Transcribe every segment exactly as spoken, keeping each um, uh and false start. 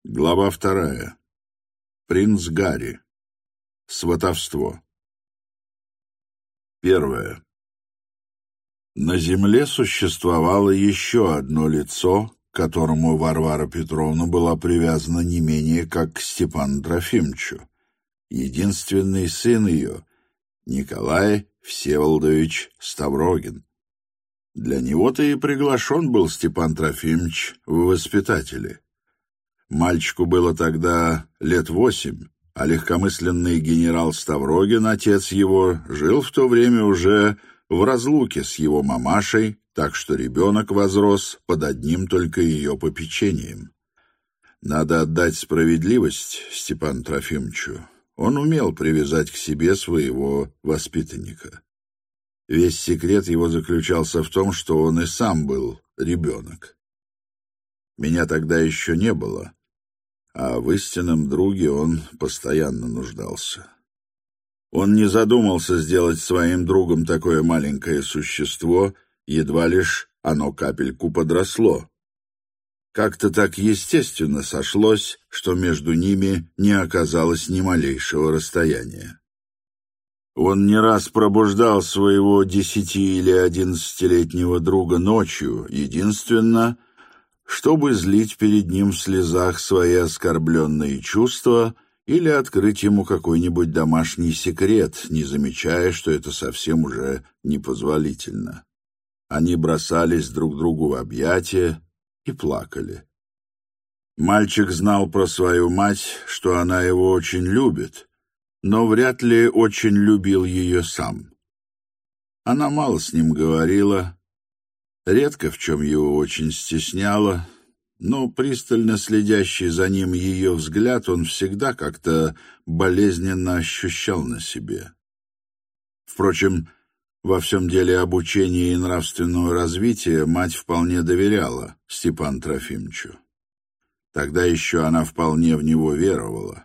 Глава вторая. Принц Гарри. Сватовство. Первое. На земле существовало еще одно лицо, к которому Варвара Петровна была привязана не менее как к Степану Трофимовичу. Единственный сын ее, Николай Всеволодович Ставрогин. Для него-то и приглашен был Степан Трофимович в воспитатели. Мальчику было тогда лет восемь, а легкомысленный генерал Ставрогин, отец его, жил в то время уже в разлуке с его мамашей, так что ребенок возрос под одним только ее попечением. Надо отдать справедливость Степану Трофимовичу. Он умел привязать к себе своего воспитанника. Весь секрет его заключался в том, что он и сам был ребенок. Меня тогда еще не было, а в истинном друге он постоянно нуждался. Он не задумался сделать своим другом такое маленькое существо, едва лишь оно капельку подросло. Как-то так естественно сошлось, что между ними не оказалось ни малейшего расстояния. Он не раз пробуждал своего десяти- или одиннадцатилетнего друга ночью, единственно, чтобы злить перед ним в слезах свои оскорбленные чувства или открыть ему какой-нибудь домашний секрет, не замечая, что это совсем уже непозволительно. Они бросались друг другу в объятия и плакали. Мальчик знал про свою мать, что она его очень любит, но вряд ли очень любил ее сам. Она мало с ним говорила, редко в чем его очень стесняло, но пристально следящий за ним ее взгляд он всегда как-то болезненно ощущал на себе. Впрочем, во всем деле обучения и нравственного развития мать вполне доверяла Степану Трофимовичу. Тогда еще она вполне в него веровала.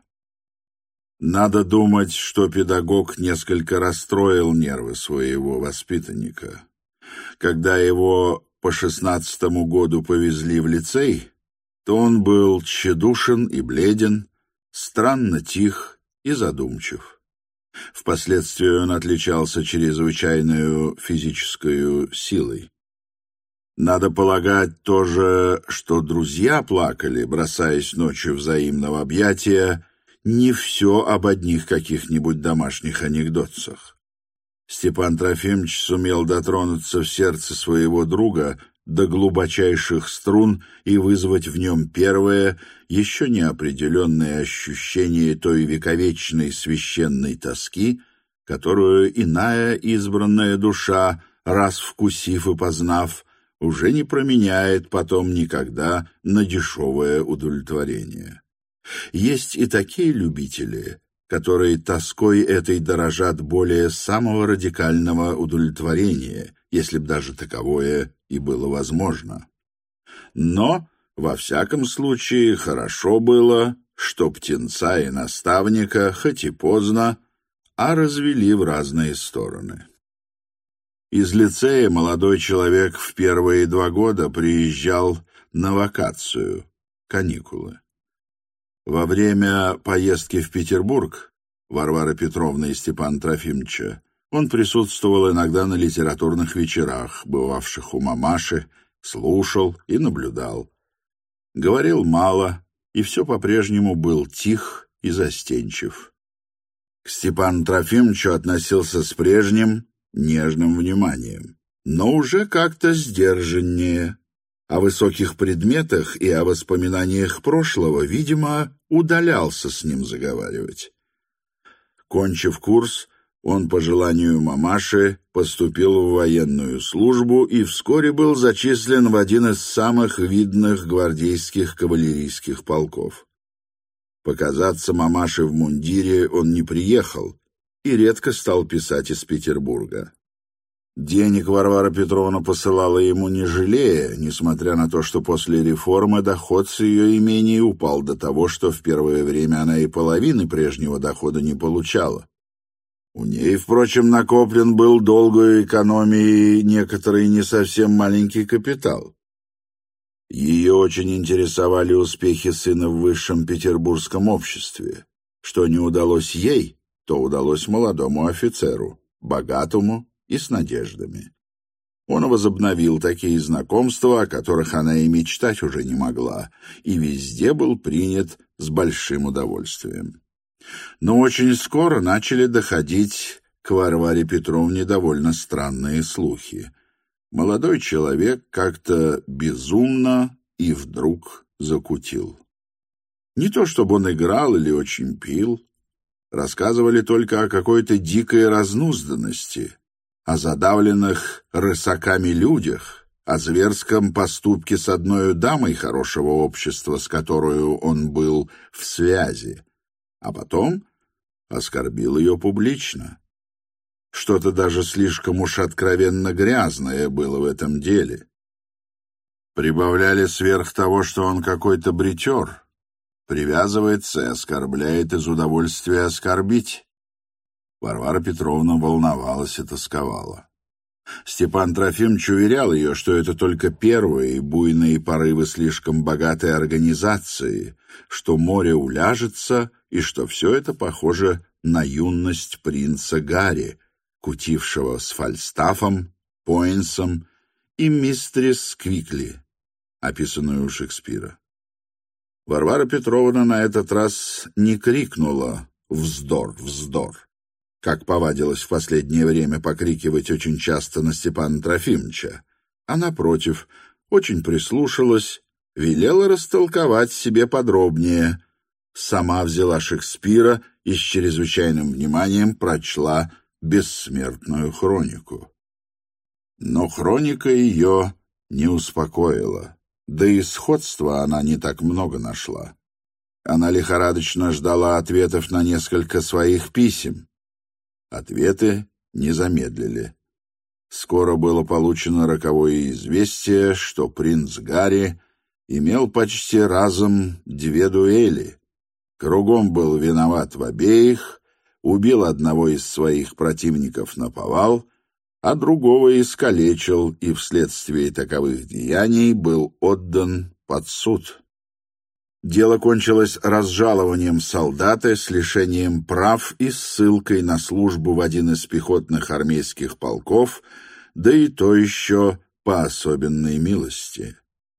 Надо думать, что педагог несколько расстроил нервы своего воспитанника. Когда его по шестнадцатому году повезли в лицей, то он был тщедушен и бледен, странно тих и задумчив. Впоследствии он отличался чрезвычайной физической силой. Надо полагать тоже, что друзья плакали, бросаясь ночью взаимно в объятия, не все об одних каких-нибудь домашних анекдотцах. Степан Трофимович сумел дотронуться в сердце своего друга до глубочайших струн и вызвать в нем первое, еще неопределенное ощущение той вековечной священной тоски, которую иная избранная душа, раз вкусив и познав, уже не променяет потом никогда на дешевое удовлетворение. Есть и такие любители, которые тоской этой дорожат более самого радикального удовлетворения, если б даже таковое и было возможно. Но, во всяком случае, хорошо было, что птенца и наставника, хоть и поздно, а развели в разные стороны. Из лицея молодой человек в первые два года приезжал на вакацию, каникулы. Во время поездки в Петербург Варвары Петровны и Степана Трофимовича он присутствовал иногда на литературных вечерах, бывавших у мамаши, слушал и наблюдал. Говорил мало, и все по-прежнему был тих и застенчив. К Степану Трофимовичу относился с прежним нежным вниманием, но уже как-то сдержаннее. О высоких предметах и о воспоминаниях прошлого, видимо, удалялся с ним заговаривать. Кончив курс, он по желанию мамаши поступил в военную службу и вскоре был зачислен в один из самых видных гвардейских кавалерийских полков. Показаться мамаше в мундире он не приехал и редко стал писать из Петербурга. Денег Варвара Петровна посылала ему не жалея, несмотря на то, что после реформы доход с ее имения упал до того, что в первое время она и половины прежнего дохода не получала. У ней, впрочем, накоплен был долгой экономией некоторый не совсем маленький капитал. Ее очень интересовали успехи сына в высшем петербургском обществе. Что не удалось ей, то удалось молодому офицеру, богатому и с надеждами. Он возобновил такие знакомства, о которых она и мечтать уже не могла, и везде был принят с большим удовольствием. Но очень скоро начали доходить к Варваре Петровне довольно странные слухи. Молодой человек как-то безумно и вдруг закутил. Не то чтобы он играл или очень пил, рассказывали только о какой-то дикой разнузданности, о задавленных рысаками людях, о зверском поступке с одной дамой хорошего общества, с которой он был в связи, а потом оскорбил ее публично. Что-то даже слишком уж откровенно грязное было в этом деле. Прибавляли сверх того, что он какой-то бретер, привязывается и оскорбляет из удовольствия оскорбить. Варвара Петровна волновалась и тосковала. Степан Трофимович уверял ее, что это только первые буйные порывы слишком богатой организации, что море уляжется и что все это похоже на юность принца Гарри, кутившего с Фальстафом, Поинсом и мистерис Квикли, описанную у Шекспира. Варвара Петровна на этот раз не крикнула «Вздор, вздор!», как повадилось в последнее время покрикивать очень часто на Степана Трофимовича, а, напротив, очень прислушалась, велела растолковать себе подробнее, сама взяла Шекспира и с чрезвычайным вниманием прочла бессмертную хронику. Но хроника ее не успокоила, да и сходства она не так много нашла. Она лихорадочно ждала ответов на несколько своих писем. Ответы не замедлили. Скоро было получено роковое известие, что принц Гарри имел почти разом две дуэли. Кругом был виноват в обеих, убил одного из своих противников наповал, а другого искалечил и вследствие таковых деяний был отдан под суд. Дело кончилось разжалованием солдата с лишением прав и ссылкой на службу в один из пехотных армейских полков, да и то еще по особенной милости.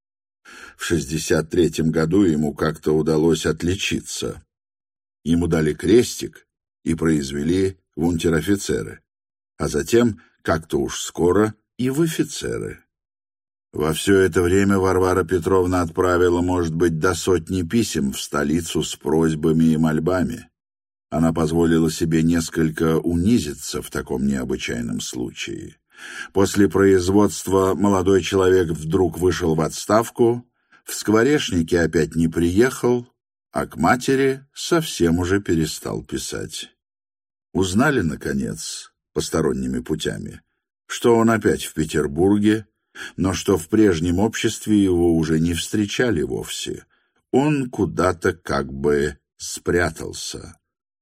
В шестьдесят третьем году ему как-то удалось отличиться. Ему дали крестик и произвели в унтер-офицеры, а затем, как-то уж скоро, и в офицеры. Во все это время Варвара Петровна отправила, может быть, до сотни писем в столицу с просьбами и мольбами. Она позволила себе несколько унизиться в таком необычайном случае. После производства молодой человек вдруг вышел в отставку, в скворечнике опять не приехал, а к матери совсем уже перестал писать. Узнали, наконец, посторонними путями, что он опять в Петербурге, но что в прежнем обществе его уже не встречали вовсе. Он куда-то как бы спрятался.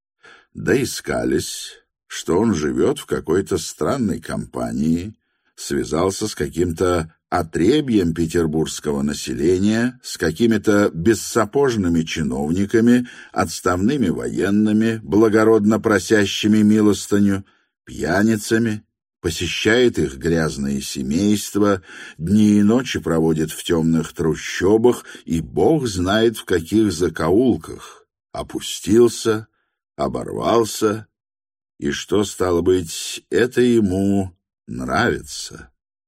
Да искались, что он живет в какой-то странной компании, связался с каким-то отребьем петербургского населения, с какими-то бессапожными чиновниками, отставными военными, благородно просящими милостыню, пьяницами, посещает их грязные семейства, дни и ночи проводит в темных трущобах и бог знает в каких закоулках, опустился, оборвался, и что, стало быть, это ему нравится.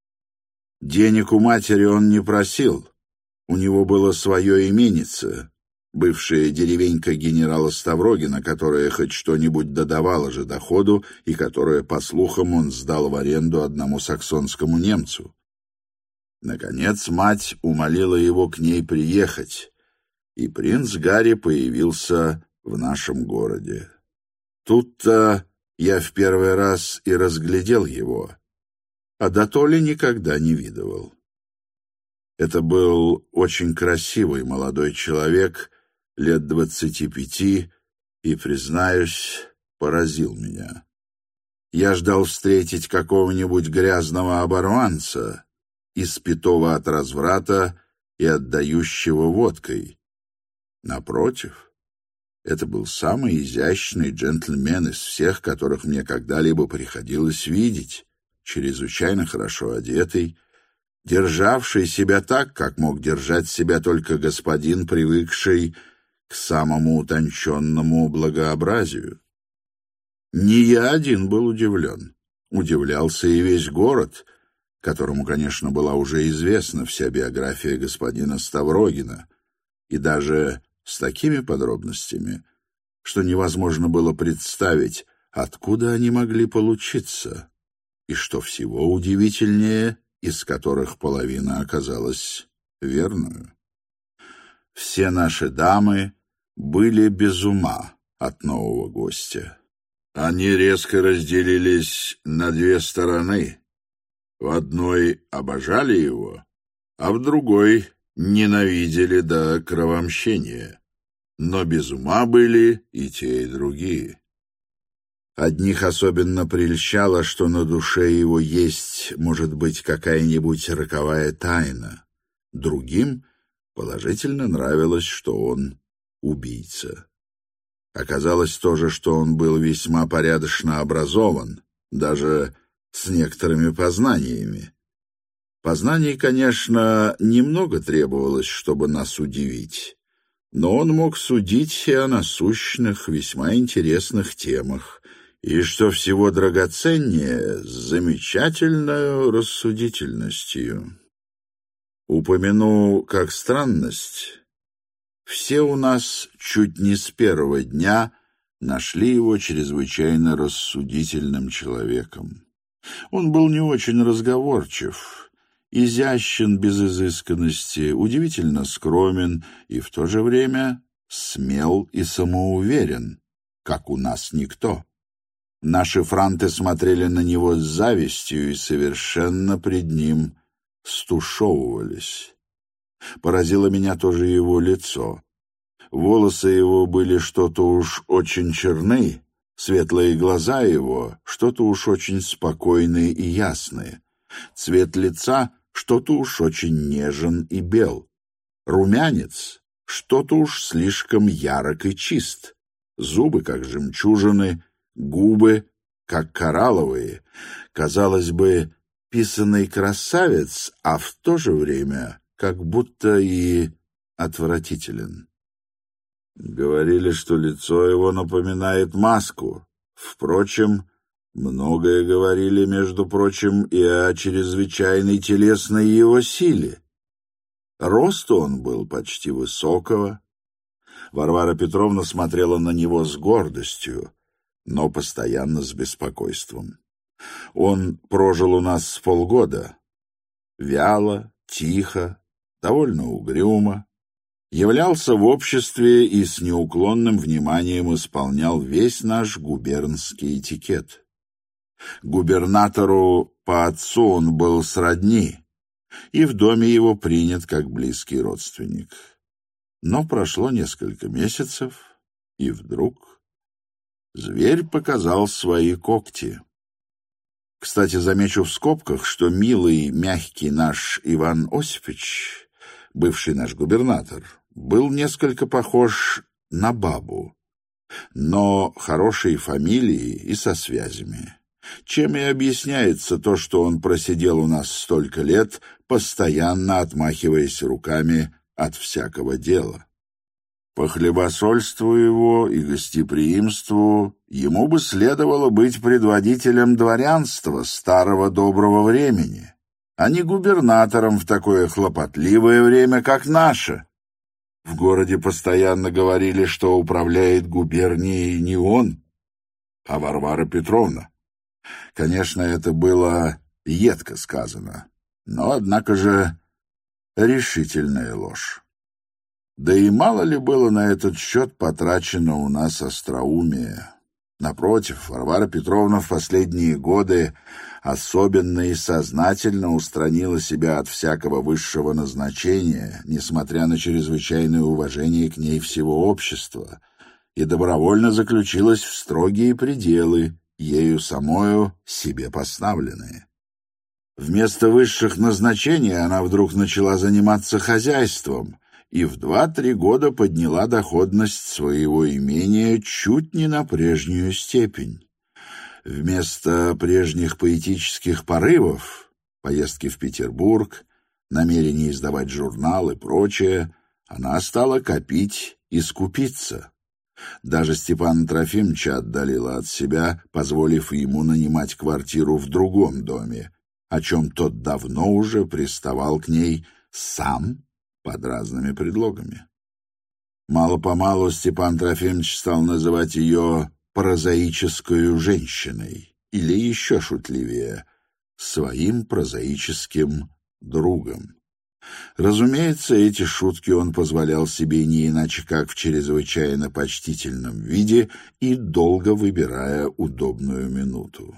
Денег у матери он не просил, у него было свое именице, бывшая деревенька генерала Ставрогина, которая хоть что-нибудь додавала же доходу и которая, по слухам, он сдал в аренду одному саксонскому немцу. Наконец мать умолила его к ней приехать, и принц Гарри появился в нашем городе. Тут-то я в первый раз и разглядел его, а дотоле никогда не видывал. Это был очень красивый молодой человек, лет двадцати пяти, и, признаюсь, поразил меня. Я ждал встретить какого-нибудь грязного оборванца, испятого от разврата и отдающего водкой. Напротив, это был самый изящный джентльмен из всех, которых мне когда-либо приходилось видеть, чрезвычайно хорошо одетый, державший себя так, как мог держать себя только господин, привыкший к самому утонченному благообразию. Не я один был удивлен. Удивлялся и весь город, которому, конечно, была уже известна вся биография господина Ставрогина, и даже с такими подробностями, что невозможно было представить, откуда они могли получиться, и, что всего удивительнее, из которых половина оказалась верную. Все наши дамы были без ума от нового гостя. Они резко разделились на две стороны. В одной обожали его, а в другой ненавидели до кровомщения. Но без ума были и те, и другие. Одних особенно прельщало, что на душе его есть, может быть, какая-нибудь роковая тайна. Другим положительно нравилось, что он убийца. Оказалось тоже, что он был весьма порядочно образован, даже с некоторыми познаниями. Познаний, конечно, немного требовалось, чтобы нас удивить, но он мог судить и о насущных, весьма интересных темах, и, что всего драгоценнее, с замечательной рассудительностью. Упомяну как странность, все у нас чуть не с первого дня нашли его чрезвычайно рассудительным человеком. Он был не очень разговорчив, изящен без изысканности, удивительно скромен и в то же время смел и самоуверен, как у нас никто. Наши франты смотрели на него с завистью и совершенно пред ним стушевывались. Поразило меня тоже его лицо. Волосы его были что-то уж очень черны, светлые глаза его что-то уж очень спокойные и ясные, цвет лица что-то уж очень нежен и бел, румянец что-то уж слишком ярок и чист, зубы как жемчужины, губы как коралловые, казалось бы, писаный красавец, а в то же время как будто и отвратителен. Говорили, что лицо его напоминает маску. Впрочем, многое говорили, между прочим, и о чрезвычайной телесной его силе. Росту он был почти высокого. Варвара Петровна смотрела на него с гордостью, но постоянно с беспокойством. Он прожил у нас с полгода. Вяло, тихо, довольно угрюмо, являлся в обществе и с неуклонным вниманием исполнял весь наш губернский этикет. Губернатору по отцу он был сродни, и в доме его принят как близкий родственник. Но прошло несколько месяцев, и вдруг зверь показал свои когти. Кстати, замечу в скобках, что милый, мягкий наш Иван Осипович, бывший наш губернатор, был несколько похож на бабу, но хорошей фамилией и со связями, чем и объясняется то, что он просидел у нас столько лет, постоянно отмахиваясь руками от всякого дела. По хлебосольству его и гостеприимству ему бы следовало быть предводителем дворянства старого доброго времени, а не губернатором в такое хлопотливое время, как наше. В городе постоянно говорили, что управляет губернией не он, а Варвара Петровна. Конечно, это было едко сказано, но, однако же, решительная ложь. Да и мало ли было на этот счет потрачено у нас остроумия. Напротив, Варвара Петровна в последние годы особенно и сознательно устранила себя от всякого высшего назначения, несмотря на чрезвычайное уважение к ней всего общества, и добровольно заключилась в строгие пределы, ею самою себе поставленные. Вместо высших назначений она вдруг начала заниматься хозяйством и в два-три года подняла доходность своего имения чуть не на прежнюю степень. Вместо прежних поэтических порывов, поездки в Петербург, намерение издавать журнал и прочее, она стала копить и скупиться. Даже Степана Трофимовича отдалила от себя, позволив ему нанимать квартиру в другом доме, о чем тот давно уже приставал к ней сам под разными предлогами. Мало-помалу Степан Трофимович стал называть ее прозаическою женщиной, или еще шутливее, своим прозаическим другом. Разумеется, эти шутки он позволял себе не иначе, как в чрезвычайно почтительном виде и долго выбирая удобную минуту.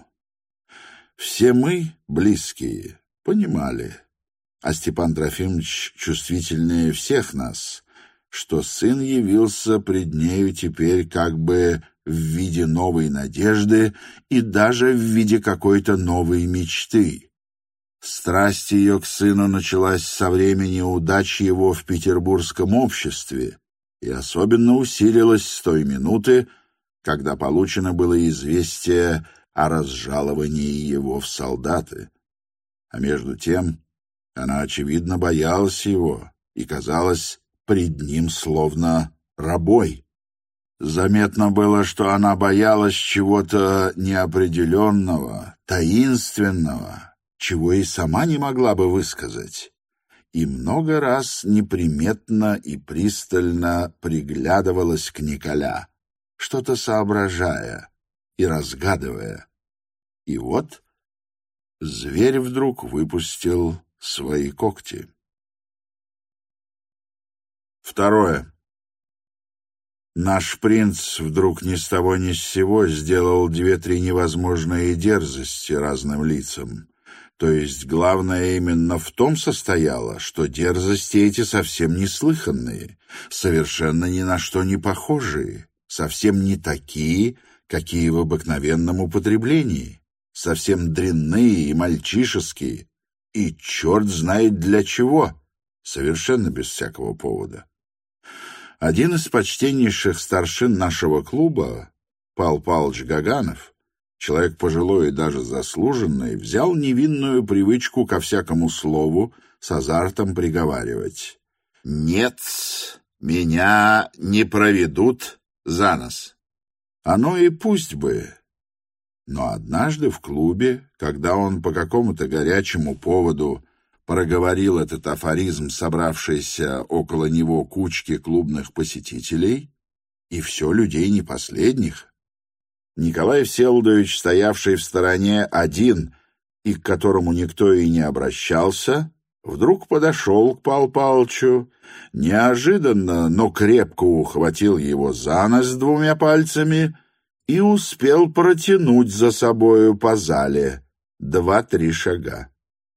Все мы, близкие, понимали, а Степан Трофимович чувствительнее всех нас, что сын явился пред нею теперь как бы в виде новой надежды и даже в виде какой-то новой мечты. Страсть ее к сыну началась со времени удачи его в петербургском обществе и особенно усилилась с той минуты, когда получено было известие о разжаловании его в солдаты. А между тем она, очевидно, боялась его и казалась пред ним словно рабой. Заметно было, что она боялась чего-то неопределенного, таинственного, чего и сама не могла бы высказать, и много раз неприметно и пристально приглядывалась к Николя, что-то соображая и разгадывая. И вот зверь вдруг выпустил свои когти. Второе. Наш принц вдруг ни с того ни с сего сделал две-три невозможные дерзости разным лицам. То есть главное именно в том состояло, что дерзости эти совсем неслыханные, совершенно ни на что не похожие, совсем не такие, какие в обыкновенном употреблении, совсем дрянные и мальчишеские, и черт знает для чего, совершенно без всякого повода. Один из почтеннейших старшин нашего клуба, Пал Палыч Гаганов, человек пожилой и даже заслуженный, взял невинную привычку ко всякому слову с азартом приговаривать: «Нет, меня не проведут за нос». Оно и пусть бы. Но однажды в клубе, когда он по какому-то горячему поводу проговорил этот афоризм собравшейся около него кучки клубных посетителей, и все людей не последних, Николай Всеволодович, стоявший в стороне один и к которому никто и не обращался, вдруг подошел к Пал Палычу, неожиданно, но крепко ухватил его за нос двумя пальцами и успел протянуть за собою по зале два-три шага.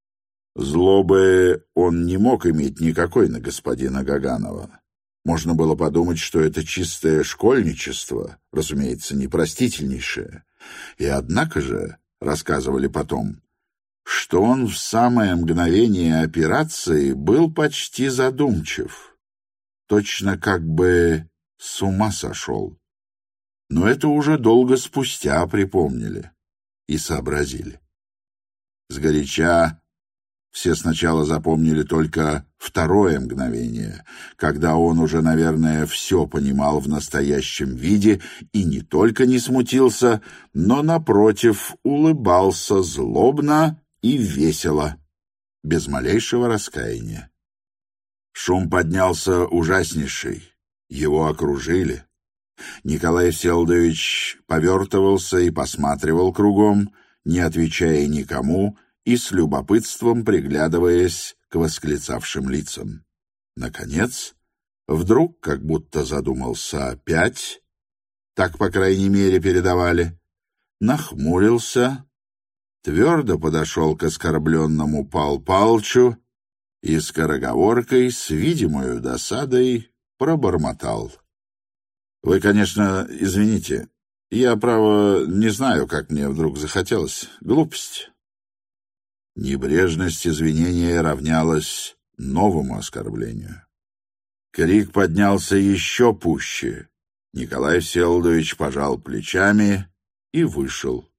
Злобы он не мог иметь никакой на господина Гаганова. Можно было подумать, что это чистое школьничество, разумеется, непростительнейшее. И однако же, рассказывали потом, что он в самое мгновение операции был почти задумчив, точно как бы с ума сошел. Но это уже долго спустя припомнили и сообразили. Сгоряча все сначала запомнили только второе мгновение, когда он уже, наверное, все понимал в настоящем виде и не только не смутился, но, напротив, улыбался злобно и весело, без малейшего раскаяния. Шум поднялся ужаснейший, его окружили. Николай Всеволодович повертывался и посматривал кругом, не отвечая никому и с любопытством приглядываясь к восклицавшим лицам. Наконец, вдруг, как будто задумался опять, так, по крайней мере, передавали, нахмурился, твердо подошел к оскорбленному Пал Палычу и скороговоркой с видимою досадой пробормотал: «Вы, конечно, извините, я, право, не знаю, как мне вдруг захотелось. Глупость». Небрежность извинения равнялась новому оскорблению. Крик поднялся еще пуще. Николай Всеволодович пожал плечами и вышел.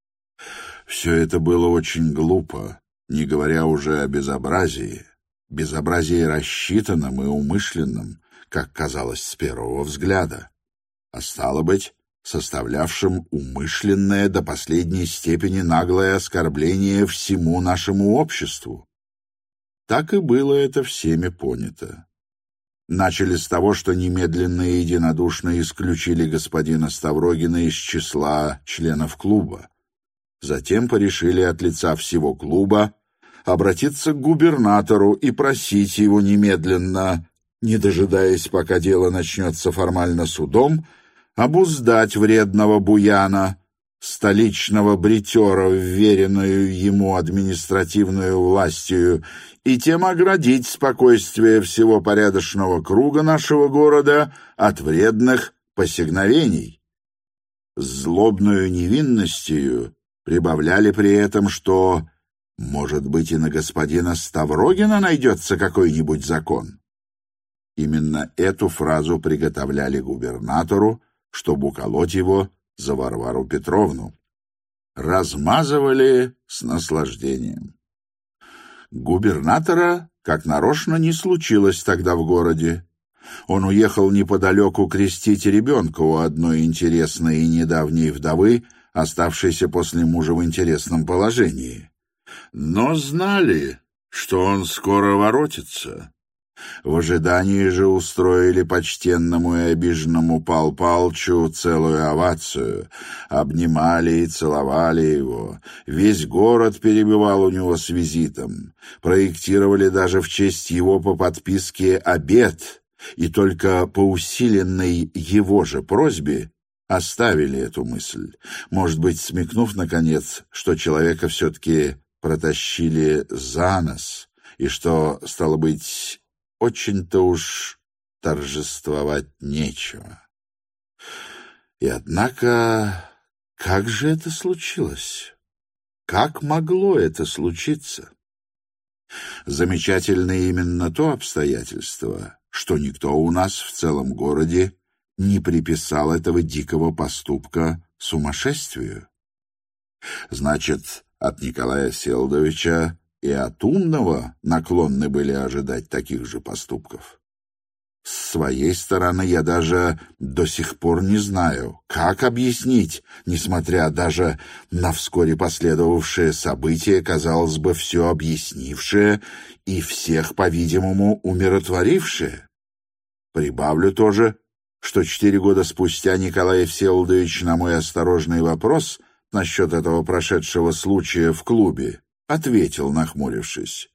Все это было очень глупо, не говоря уже о безобразии. Безобразии рассчитанном и умышленном, как казалось с первого взгляда, а стало быть, составлявшим умышленное до последней степени наглое оскорбление всему нашему обществу. Так и было это всеми понято. Начали с того, что немедленно и единодушно исключили господина Ставрогина из числа членов клуба. Затем порешили от лица всего клуба обратиться к губернатору и просить его немедленно, не дожидаясь, пока дело начнется формально судом, обуздать вредного буяна, столичного бритера, вверенную ему административную властью, и тем оградить спокойствие всего порядочного круга нашего города от вредных посягновений. С злобную невинностью прибавляли при этом, что, может быть, и на господина Ставрогина найдется какой-нибудь закон. Именно эту фразу приготовляли губернатору, чтобы уколоть его за Варвару Петровну. Размазывали с наслаждением. Губернатора, как нарочно, не случилось тогда в городе. Он уехал неподалеку крестить ребенка у одной интересной и недавней вдовы, оставшейся после мужа в интересном положении. Но знали, что он скоро воротится. В ожидании же устроили почтенному и обиженному Пал Палчу целую овацию, обнимали и целовали его, весь город перебывал у него с визитом, проектировали даже в честь его по подписке обед, и только по усиленной его же просьбе оставили эту мысль, может быть, смекнув, наконец, что человека все-таки протащили за нос, и что, стало быть, очень-то уж торжествовать нечего. И однако, как же это случилось? Как могло это случиться? Замечательно именно то обстоятельство, что никто у нас в целом городе не приписал этого дикого поступка сумасшествию. Значит, от Николая Всеволодовича и от умного наклонны были ожидать таких же поступков. С своей стороны я даже до сих пор не знаю, как объяснить, несмотря даже на вскоре последовавшее событие, казалось бы, все объяснившее и всех, по-видимому, умиротворившее. Прибавлю тоже, что четыре года спустя Николай Всеволодович на мой осторожный вопрос насчет этого прошедшего случая в клубе ответил, нахмурившись: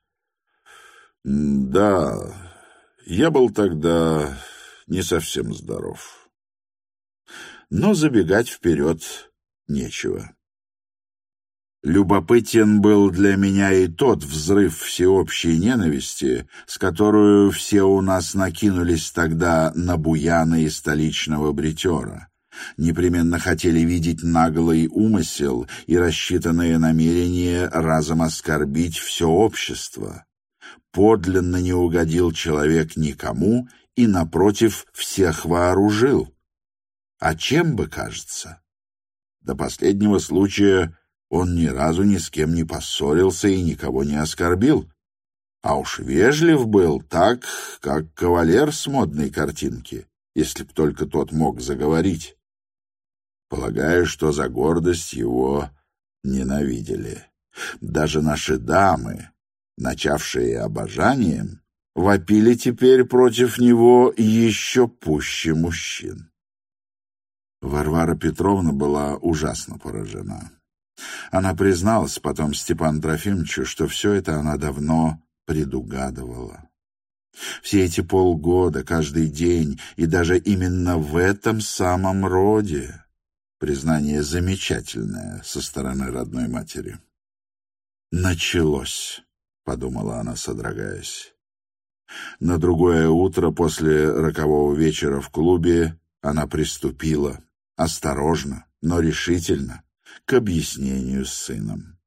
«Да, я был тогда не совсем здоров». Но забегать вперед нечего. Любопытен был для меня и тот взрыв всеобщей ненависти, с которую все у нас накинулись тогда на буяна и столичного бритера. Непременно хотели видеть наглый умысел и рассчитанное намерение разом оскорбить все общество. Подлинно не угодил человек никому и, напротив, всех вооружил. А чем бы, кажется? До последнего случая он ни разу ни с кем не поссорился и никого не оскорбил. А уж вежлив был так, как кавалер с модной картинки, если б только тот мог заговорить. Полагаю, что за гордость его ненавидели. Даже наши дамы, начавшие обожанием, вопили теперь против него еще пуще мужчин. Варвара Петровна была ужасно поражена. Она призналась потом Степану Трофимовичу, что все это она давно предугадывала. Все эти полгода, каждый день, и даже именно в этом самом роде. Признание замечательное со стороны родной матери. «Началось», — подумала она, содрогаясь. На другое утро после рокового вечера в клубе она приступила, осторожно, но решительно, к объяснению с сыном.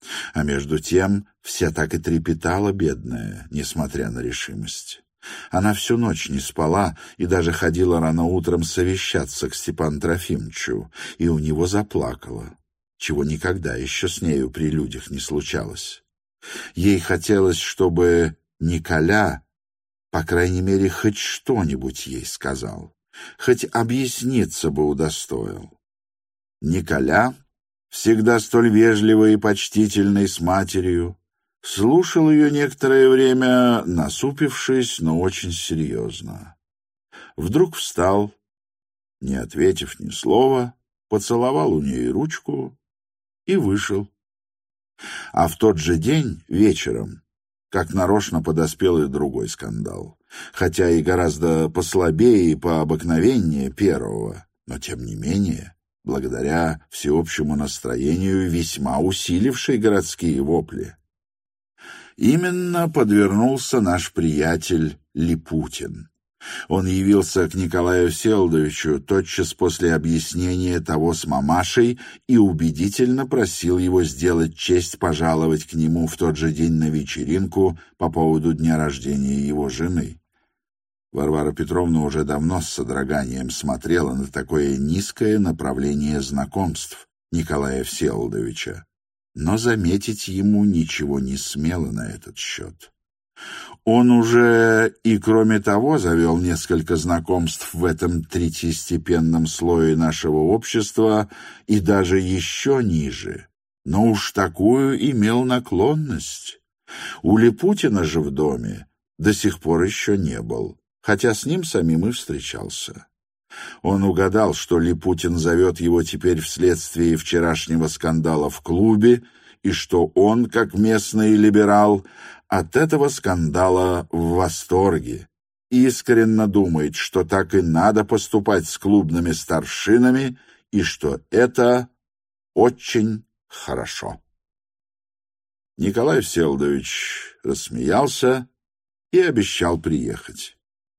А между тем вся так и трепетала, бедная, несмотря на решимость. Она всю ночь не спала и даже ходила рано утром совещаться к Степану Трофимовичу, и у него заплакала, чего никогда еще с нею при людях не случалось. Ей хотелось, чтобы Николя, по крайней мере, хоть что-нибудь ей сказал, хоть объясниться бы удостоил. Николя, всегда столь вежливый и почтительный с матерью, слушал ее некоторое время, насупившись, но очень серьезно. Вдруг встал, не ответив ни слова, поцеловал у нее ручку и вышел. А в тот же день, вечером, как нарочно подоспел и другой скандал, хотя и гораздо послабее и пообыкновеннее первого, но тем не менее, благодаря всеобщему настроению, весьма усиливший городские вопли. Именно подвернулся наш приятель Липутин. Он явился к Николаю Всеволодовичу тотчас после объяснения того с мамашей и убедительно просил его сделать честь пожаловать к нему в тот же день на вечеринку по поводу дня рождения его жены. Варвара Петровна уже давно с содроганием смотрела на такое низкое направление знакомств Николая Всеволодовича, но заметить ему ничего не смела на этот счет. Он уже и, кроме того, завел несколько знакомств в этом третьестепенном слое нашего общества и даже еще ниже, но уж такую имел наклонность. У Липутина же в доме до сих пор еще не был, хотя с ним самим и встречался. Он угадал, что Липутин зовет его теперь вследствие вчерашнего скандала в клубе, и что он, как местный либерал, от этого скандала в восторге, искренне думает, что так и надо поступать с клубными старшинами, и что это очень хорошо. Николай Всеволодович рассмеялся и обещал приехать.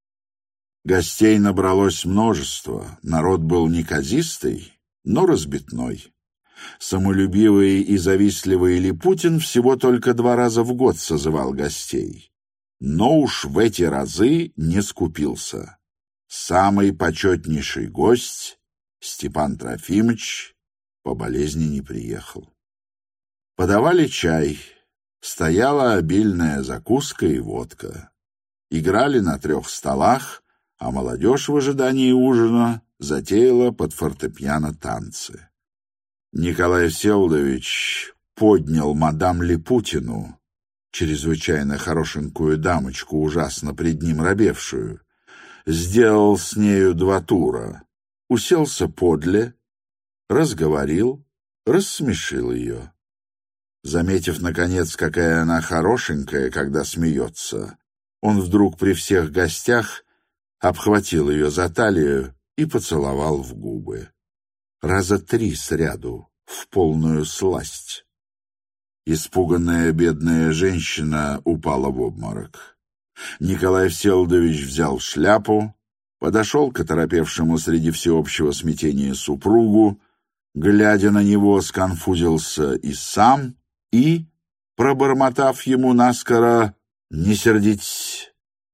Гостей набралось множество, народ был неказистый, но разбитной. Самолюбивый и завистливый Липутин всего только два раза в год созывал гостей. Но уж в эти разы не скупился. Самый почетнейший гость, Степан Трофимович, по болезни не приехал. Подавали чай, стояла обильная закуска и водка. Играли на трех столах, а молодежь в ожидании ужина затеяла под фортепиано танцы. Николай Всеволодович поднял мадам Липутину, чрезвычайно хорошенькую дамочку, ужасно пред ним робевшую, сделал с нею два тура, уселся подле, разговорил, рассмешил ее. Заметив, наконец, какая она хорошенькая, когда смеется, он вдруг при всех гостях обхватил ее за талию и поцеловал в губы. Раза три сряду, в полную сласть. Испуганная бедная женщина упала в обморок. Николай Всеволодович взял шляпу, подошел к оторопевшему среди всеобщего смятения супругу, глядя на него, сконфузился и сам, и, пробормотав ему наскоро «Не сердитесь»,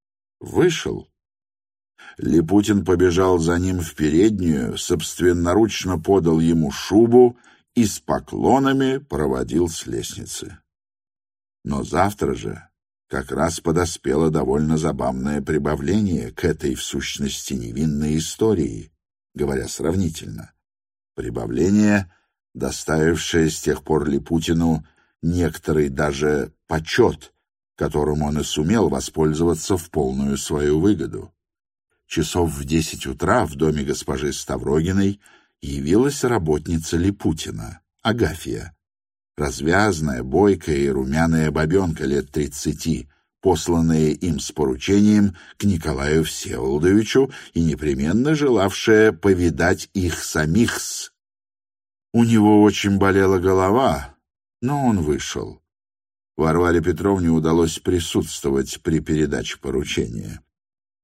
вышел. Липутин побежал за ним в переднюю, собственноручно подал ему шубу и с поклонами проводил с лестницы. Но завтра же как раз подоспело довольно забавное прибавление к этой, в сущности, невинной истории, говоря сравнительно. Прибавление, доставившее с тех пор Липутину некоторый даже почет, которым он и сумел воспользоваться в полную свою выгоду. Часов в десять утра в доме госпожи Ставрогиной явилась работница Липутина, Агафья, развязная, бойкая и румяная бабенка лет тридцати, посланная им с поручением к Николаю Всеволодовичу и непременно желавшая повидать их самих-с. У него очень болела голова, но он вышел. Варваре Петровне удалось присутствовать при передаче поручения.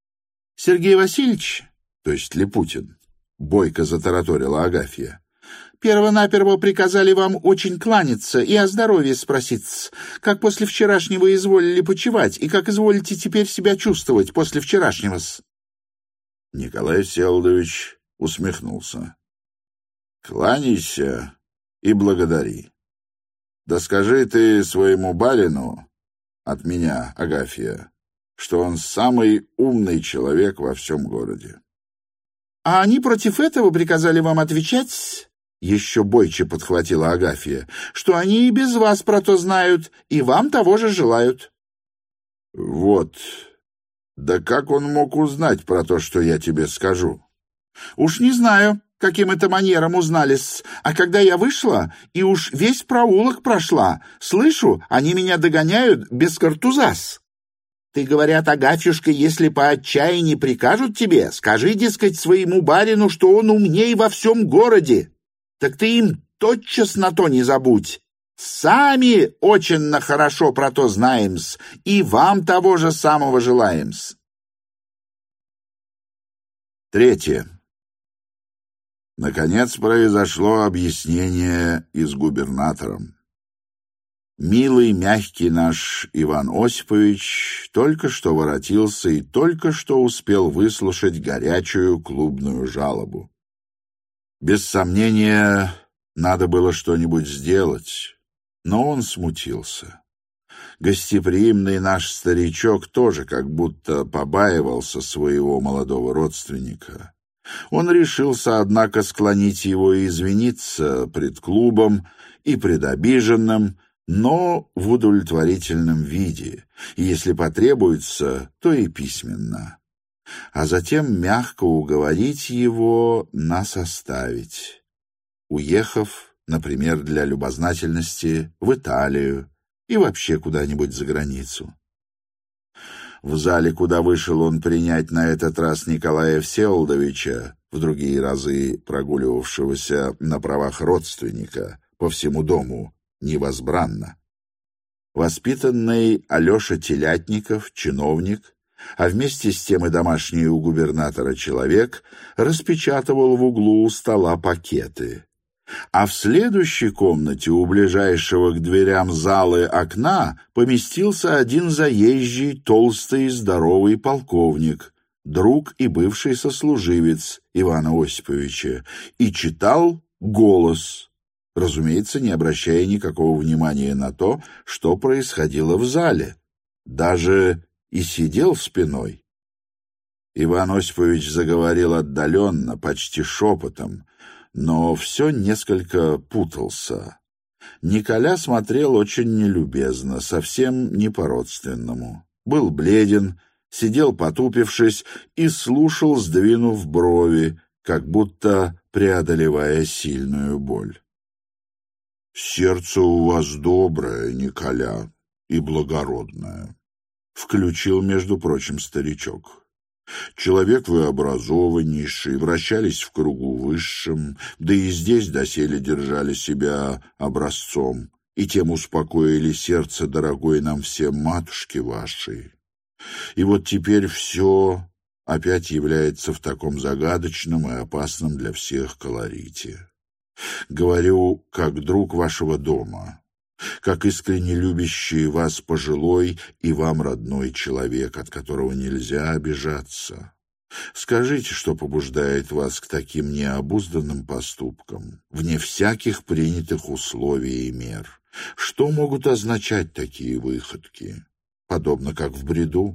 Сергей Васильевич, то есть Липутин, бойко затараторила Агафья, Первонаперво приказали вам очень кланяться и о здоровье спросить, как после вчерашнего изволили почивать и как изволите теперь себя чувствовать после вчерашнего-с». Николай Всеволодович усмехнулся. «Кланяйся и благодари. Да скажи ты своему барину от меня, Агафья, что он самый умный человек во всем городе». «А они против этого приказали вам отвечать?» — еще бойче подхватила Агафья, «что они и без вас про то знают, и вам того же желают». «Вот. Да как он мог узнать про то, что я тебе скажу?» «Уж не знаю, каким это манером узнали-с, а когда я вышла и уж весь проулок прошла, слышу, они меня догоняют без картузас. Ты, говорят, Агафьюшка, если по отчаянии прикажут тебе, скажи, дескать, своему барину, что он умней во всем городе. Так ты им тотчас на то не забудь. Сами очень хорошо про то знаем-с, и вам того же самого желаем-с». Третье. Наконец произошло объяснение и с губернатором. Милый, мягкий наш Иван Осипович только что воротился и только что успел выслушать горячую клубную жалобу. Без сомнения, надо было что-нибудь сделать, но он смутился. Гостеприимный наш старичок тоже как будто побаивался своего молодого родственника. Он решился, однако, склонить его и извиниться пред клубом и пред обиженным, но в удовлетворительном виде, и, если потребуется, то и письменно. А затем мягко уговорить его нас оставить, уехав, например, для любознательности в Италию и вообще куда-нибудь за границу. В зале, куда вышел он принять на этот раз Николая Всеволодовича, в другие разы прогуливавшегося на правах родственника по всему дому, невозбранно. Воспитанный Алеша Телятников, чиновник, а вместе с тем и домашний у губернатора человек, распечатывал в углу у стола пакеты. А в следующей комнате у ближайшего к дверям залы окна поместился один заезжий, толстый и здоровый полковник, друг и бывший сослуживец Ивана Осиповича, и читал «Голос», разумеется, не обращая никакого внимания на то, что происходило в зале, даже и сидел спиной. Иван Осипович заговорил отдаленно, почти шепотом, но все несколько путался. Николя смотрел очень нелюбезно, совсем не по-родственному. Был бледен, сидел потупившись и слушал, сдвинув брови, как будто преодолевая сильную боль. «Сердце у вас доброе, Николя, и благородное», — включил, между прочим, старичок. «Человек вы образованнейший, вращались в кругу высшем, да и здесь доселе держали себя образцом, и тем успокоили сердце дорогой нам всем матушки вашей. И вот теперь все опять является в таком загадочном и опасном для всех колорите. Говорю, как друг вашего дома, как искренне любящий вас пожилой и вам родной человек, от которого нельзя обижаться. Скажите, что побуждает вас к таким необузданным поступкам, вне всяких принятых условий и мер? Что могут означать такие выходки, подобно как в бреду?»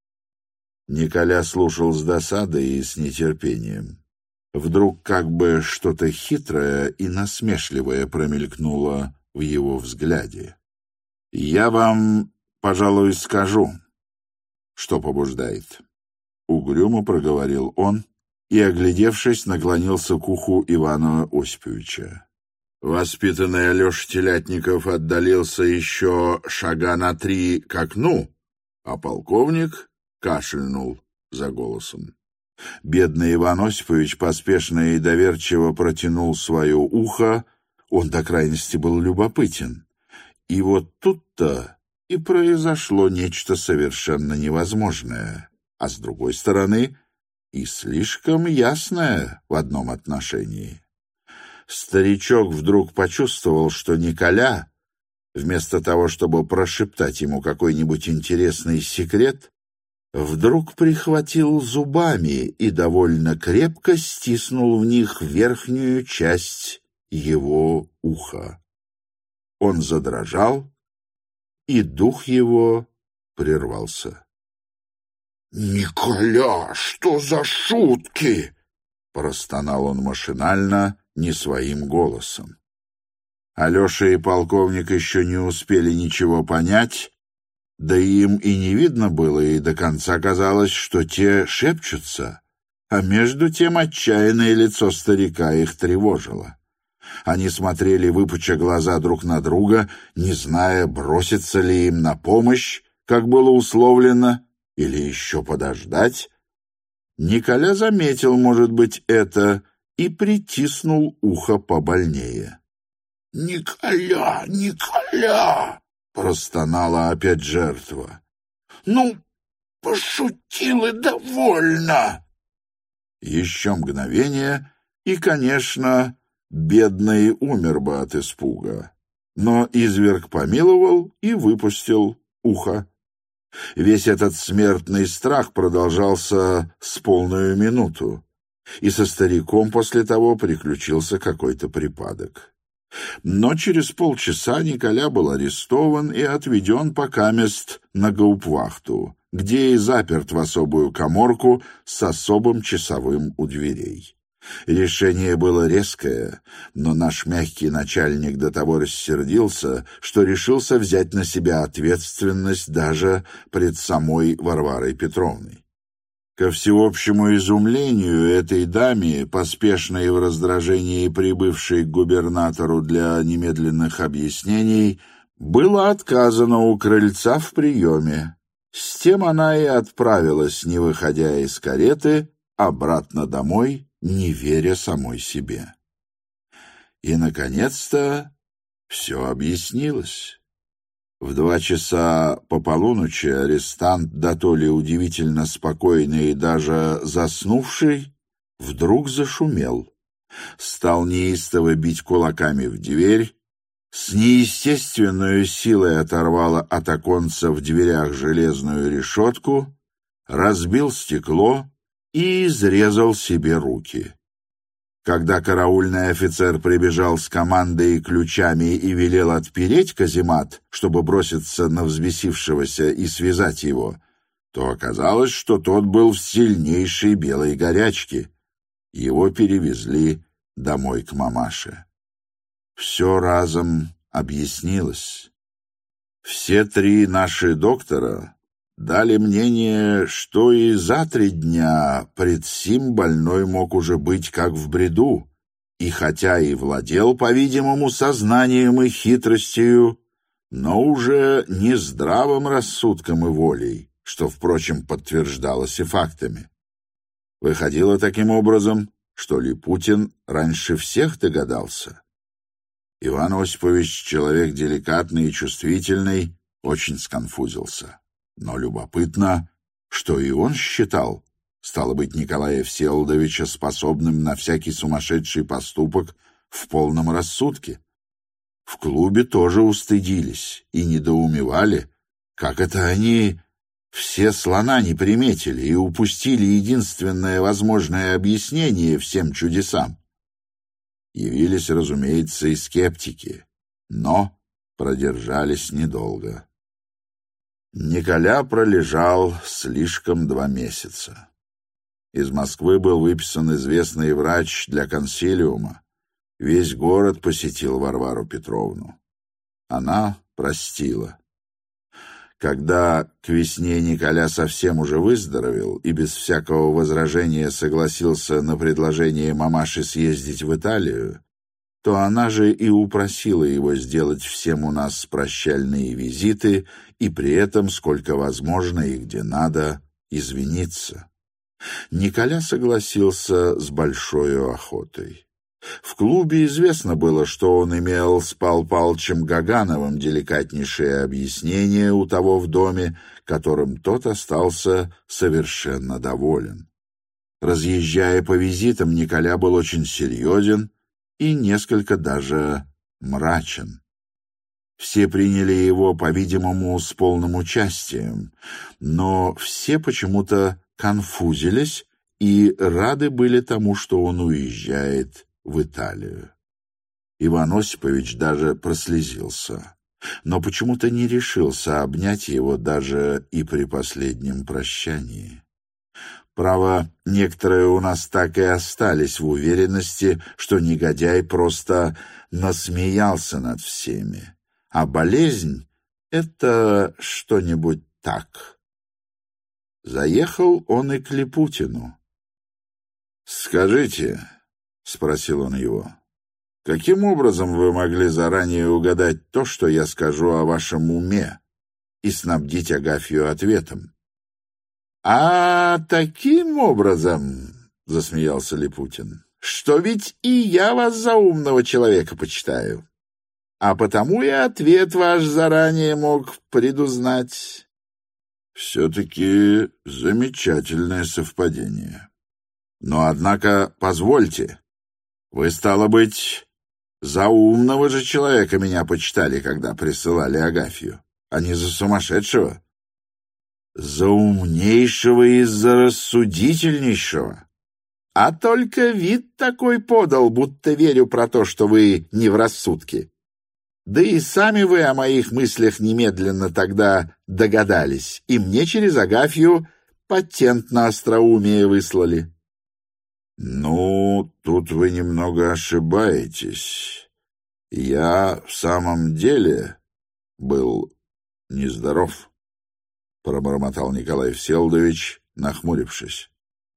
Николя слушал с досадой и с нетерпением. Вдруг как бы что-то хитрое и насмешливое промелькнуло в его взгляде. «Я вам, пожалуй, скажу, что побуждает», — угрюмо проговорил он и, оглядевшись, наклонился к уху Ивана Осиповича. Воспитанный Алеша Телятников отдалился еще шага на три к окну, а полковник кашельнул за голосом. Бедный Иван Осипович поспешно и доверчиво протянул свое ухо, он до крайности был любопытен. И вот тут-то и произошло нечто совершенно невозможное, а с другой стороны и слишком ясное в одном отношении. Старичок вдруг почувствовал, что Николя, вместо того, чтобы прошептать ему какой-нибудь интересный секрет, вдруг прихватил зубами и довольно крепко стиснул в них верхнюю часть его уха. Он задрожал, и дух его прервался. «Николя, что за шутки?» — простонал он машинально, не своим голосом. Алеша и полковник еще не успели ничего понять, да им и не видно было, и до конца казалось, что те шепчутся, а между тем отчаянное лицо старика их тревожило. Они смотрели, выпуча глаза друг на друга, не зная, броситься ли им на помощь, как было условлено, или еще подождать. Николя заметил, может быть, это, и притиснул ухо побольнее. «Николя, Николя!» — простонала опять жертва. «Ну, пошутил и довольно!» Еще мгновение, и, конечно, бедный умер бы от испуга. Но изверг помиловал и выпустил ухо. Весь этот смертный страх продолжался с полную минуту, и со стариком после того приключился какой-то припадок. Но через полчаса Николя был арестован и отведен покамест на гауптвахту, где и заперт в особую каморку с особым часовым у дверей. Решение было резкое, но наш мягкий начальник до того рассердился, что решился взять на себя ответственность даже пред самой Варварой Петровной. Ко всеобщему изумлению этой даме, поспешно и в раздражении прибывшей к губернатору для немедленных объяснений, было отказано у крыльца в приеме. С тем она и отправилась, не выходя из кареты, обратно домой, не веря самой себе. И, наконец-то, все объяснилось. В два часа по полуночи арестант, дотоле удивительно спокойный и даже заснувший, вдруг зашумел, стал неистово бить кулаками в дверь, с неестественной силой оторвало от оконца в дверях железную решетку, разбил стекло и изрезал себе руки. Когда караульный офицер прибежал с командой и ключами и велел отпереть каземат, чтобы броситься на взбесившегося и связать его, то оказалось, что тот был в сильнейшей белой горячке. Его перевезли домой к мамаше. Все разом объяснилось. Все три наши доктора дали мнение, что и за три дня пред сим больной мог уже быть как в бреду, и хотя и владел, по-видимому, сознанием и хитростью, но уже не здравым рассудком и волей, что, впрочем, подтверждалось и фактами. Выходило таким образом, что Липутин раньше всех догадался. Иван Осипович, человек деликатный и чувствительный, очень сконфузился. Но любопытно, что и он считал, стало быть, Николая Всеволодовича способным на всякий сумасшедший поступок в полном рассудке. В клубе тоже устыдились и недоумевали, как это они все слона не приметили и упустили единственное возможное объяснение всем чудесам. Явились, разумеется, и скептики, но продержались недолго. Николя пролежал слишком два месяца. Из Москвы был выписан известный врач для консилиума. Весь город посетил Варвару Петровну. Она простила. Когда к весне Николя совсем уже выздоровел и без всякого возражения согласился на предложение мамаши съездить в Италию, то она же и упросила его сделать всем у нас прощальные визиты и при этом, сколько возможно и где надо, извиниться. Николя согласился с большой охотой. В клубе известно было, что он имел с Пал Палычем Гагановым деликатнейшее объяснение у того в доме, которым тот остался совершенно доволен. Разъезжая по визитам, Николя был очень серьезен и несколько даже мрачен. Все приняли его, по-видимому, с полным участием, но все почему-то конфузились и рады были тому, что он уезжает в Италию. Иван Осипович даже прослезился, но почему-то не решился обнять его даже и при последнем прощании. Право, некоторые у нас так и остались в уверенности, что негодяй просто насмеялся над всеми, а болезнь — это что-нибудь так. Заехал он и к Липутину. «Скажите», — спросил он его, — «каким образом вы могли заранее угадать то, что я скажу о вашем уме, и снабдить Агафью ответом?» «А таким образом, — засмеялся Липутин, — что ведь и я вас за умного человека почитаю, а потому и ответ ваш заранее мог предузнать». «Все-таки замечательное совпадение. Но, однако, позвольте, вы, стало быть, за умного же человека меня почитали, когда присылали Агафью, а не за сумасшедшего?» «За умнейшего и за рассудительнейшего. А только вид такой подал, будто верю про то, что вы не в рассудке. Да и сами вы о моих мыслях немедленно тогда догадались, и мне через Агафью патент на остроумие выслали». «Ну, тут вы немного ошибаетесь. Я в самом деле был нездоров», — пробормотал Николай Всеволодович, нахмурившись.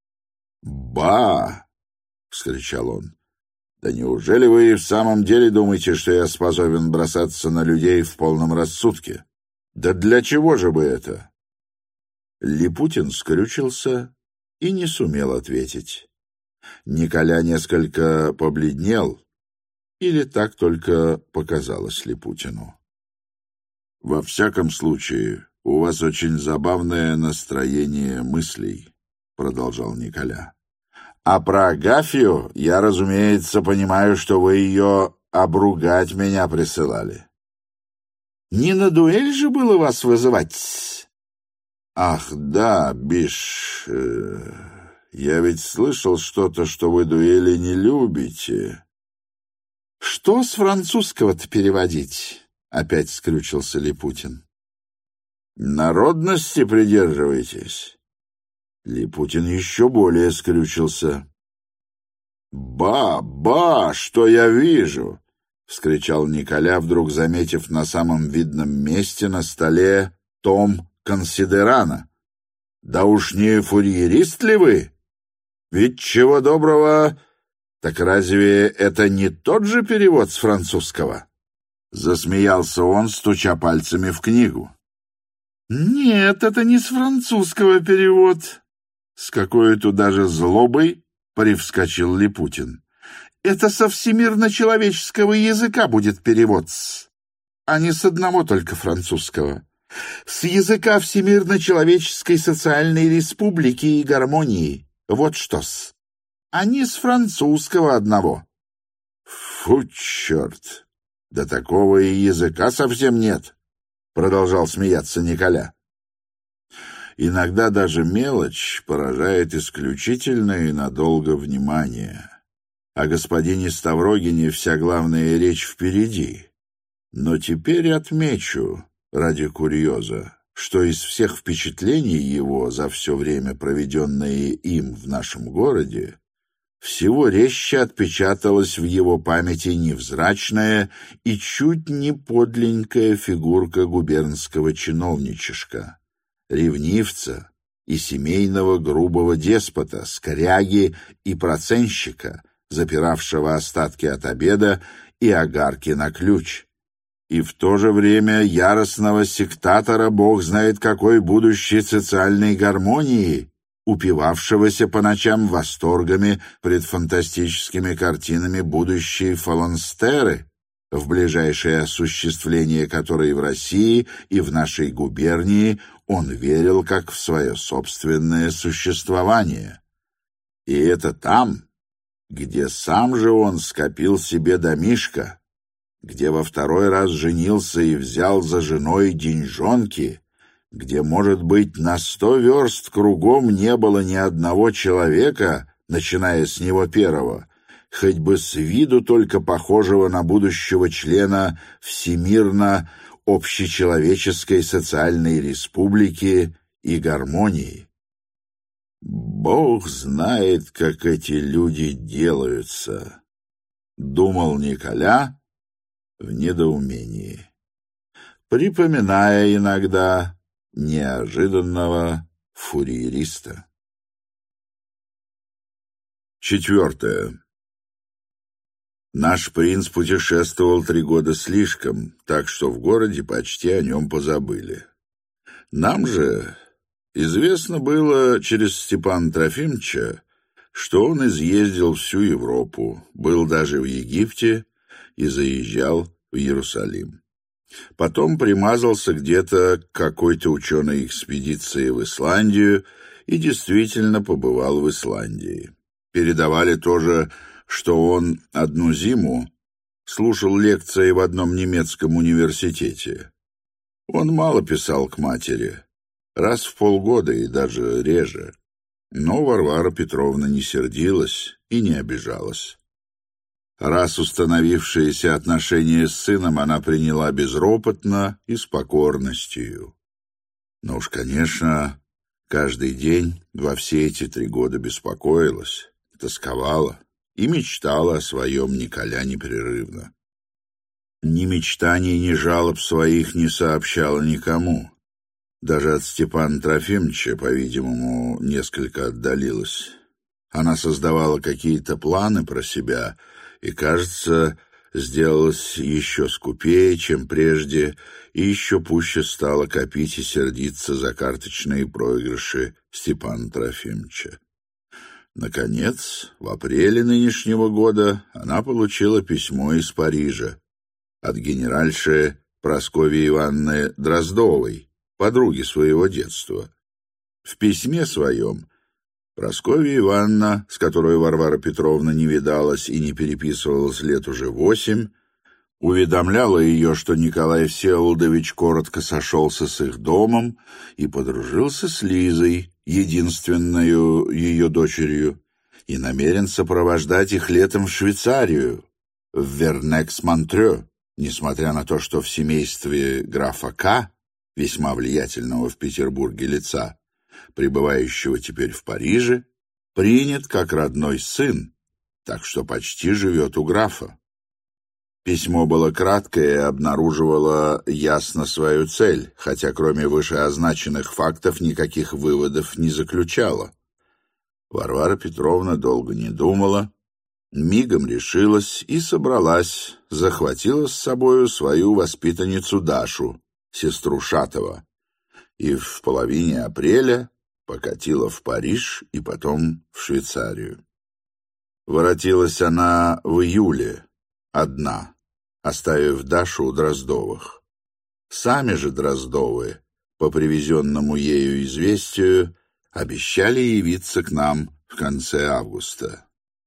«Ба!» — вскричал он. «Да неужели вы в самом деле думаете, что я способен бросаться на людей в полном рассудке? Да для чего же бы это?» Липутин скрючился и не сумел ответить. Николя несколько побледнел, или так только показалось Липутину. «Во всяком случае, у вас очень забавное настроение мыслей», — продолжал Николя. «А про Агафью я, разумеется, понимаю, что вы ее обругать меня присылали». «Не на дуэль же было вас вызывать?» «Ах, да, Биш, э, я ведь слышал что-то, что вы дуэли не любите». «Что с французского-то переводить?» — опять скрючился Липутин. «Народности придерживаетесь?» Липутин еще более скрючился. «Ба, ба, что я вижу!» — вскричал Николя, вдруг заметив на самом видном месте на столе том Консидерана. «Да уж не фурьерист ли вы? Ведь чего доброго, так разве это не тот же перевод с французского?» Засмеялся он, стуча пальцами в книгу. «Нет, это не с французского перевод», — с какой-то даже злобой привскочил Липутин. «Это со всемирно-человеческого языка будет перевод, а не с одного только французского. С языка Всемирно-человеческой социальной республики и гармонии. Вот что-с. А не с французского одного». «Фу, черт! Да такого и языка совсем нет», — продолжал смеяться Николя. «Иногда даже мелочь поражает исключительно и надолго внимание. О господине Ставрогине вся главная речь впереди. Но теперь отмечу, ради курьеза, что из всех впечатлений его за все время, проведенное им в нашем городе, всего резче отпечаталась в его памяти невзрачная и чуть не подленькая фигурка губернского чиновничишка, ревнивца и семейного грубого деспота, скряги и процентщика, запиравшего остатки от обеда и огарки на ключ, и в то же время яростного сектатора бог знает какой будущей социальной гармонии, упивавшегося по ночам восторгами пред фантастическими картинами будущей фаланстеры, в ближайшее осуществление которой в России и в нашей губернии он верил как в свое собственное существование. И это там, где сам же он скопил себе домишко, где во второй раз женился и взял за женой деньжонки, где, может быть, на сто верст кругом не было ни одного человека, начиная с него первого, хоть бы с виду только похожего на будущего члена Всемирно общечеловеческой социальной республики и гармонии. Бог знает, как эти люди делаются, думал Николя в недоумении, припоминая иногда неожиданного фурьериста. Четвертое. Наш принц путешествовал три года слишком, так что в городе почти о нем позабыли. Нам же известно было через Степана Трофимовича, что он изъездил всю Европу, был даже в Египте и заезжал в Иерусалим. Потом примазался где-то к какой-то ученой экспедиции в Исландию и действительно побывал в Исландии. Передавали тоже, что он одну зиму слушал лекции в одном немецком университете. Он мало писал к матери, раз в полгода и даже реже. Но Варвара Петровна не сердилась и не обижалась. Раз установившиеся отношения с сыном она приняла безропотно и с покорностью. Но уж, конечно, каждый день во все эти три года беспокоилась, тосковала и мечтала о своем Николя непрерывно. Ни мечтаний, ни жалоб своих не сообщала никому. Даже от Степана Трофимовича, по-видимому, несколько отдалилась. Она создавала какие-то планы про себя и, кажется, сделалась еще скупее, чем прежде, и еще пуще стала копить и сердиться за карточные проигрыши Степана Трофимовича. Наконец, в апреле нынешнего года она получила письмо из Парижа от генеральши Прасковьи Ивановны Дроздовой, подруги своего детства. В письме своем Прасковья Ивановна, с которой Варвара Петровна не видалась и не переписывалась лет уже восемь, уведомляла ее, что Николай Всеволодович коротко сошелся с их домом и подружился с Лизой, единственною ее дочерью, и намерен сопровождать их летом в Швейцарию, в Вернекс-Монтрё, несмотря на то, что в семействе графа К., весьма влиятельного в Петербурге лица, пребывающего теперь в Париже, принят как родной сын, так что почти живет у графа. Письмо было краткое и обнаруживало ясно свою цель, хотя кроме вышеозначенных фактов никаких выводов не заключало. Варвара Петровна долго не думала, мигом решилась и собралась, захватила с собою свою воспитанницу Дашу, сестру Шатова, и в половине апреля покатила в Париж и потом в Швейцарию. Воротилась она в июле, одна, оставив Дашу у Дроздовых. Сами же Дроздовы, по привезенному ею известию, обещали явиться к нам в конце августа.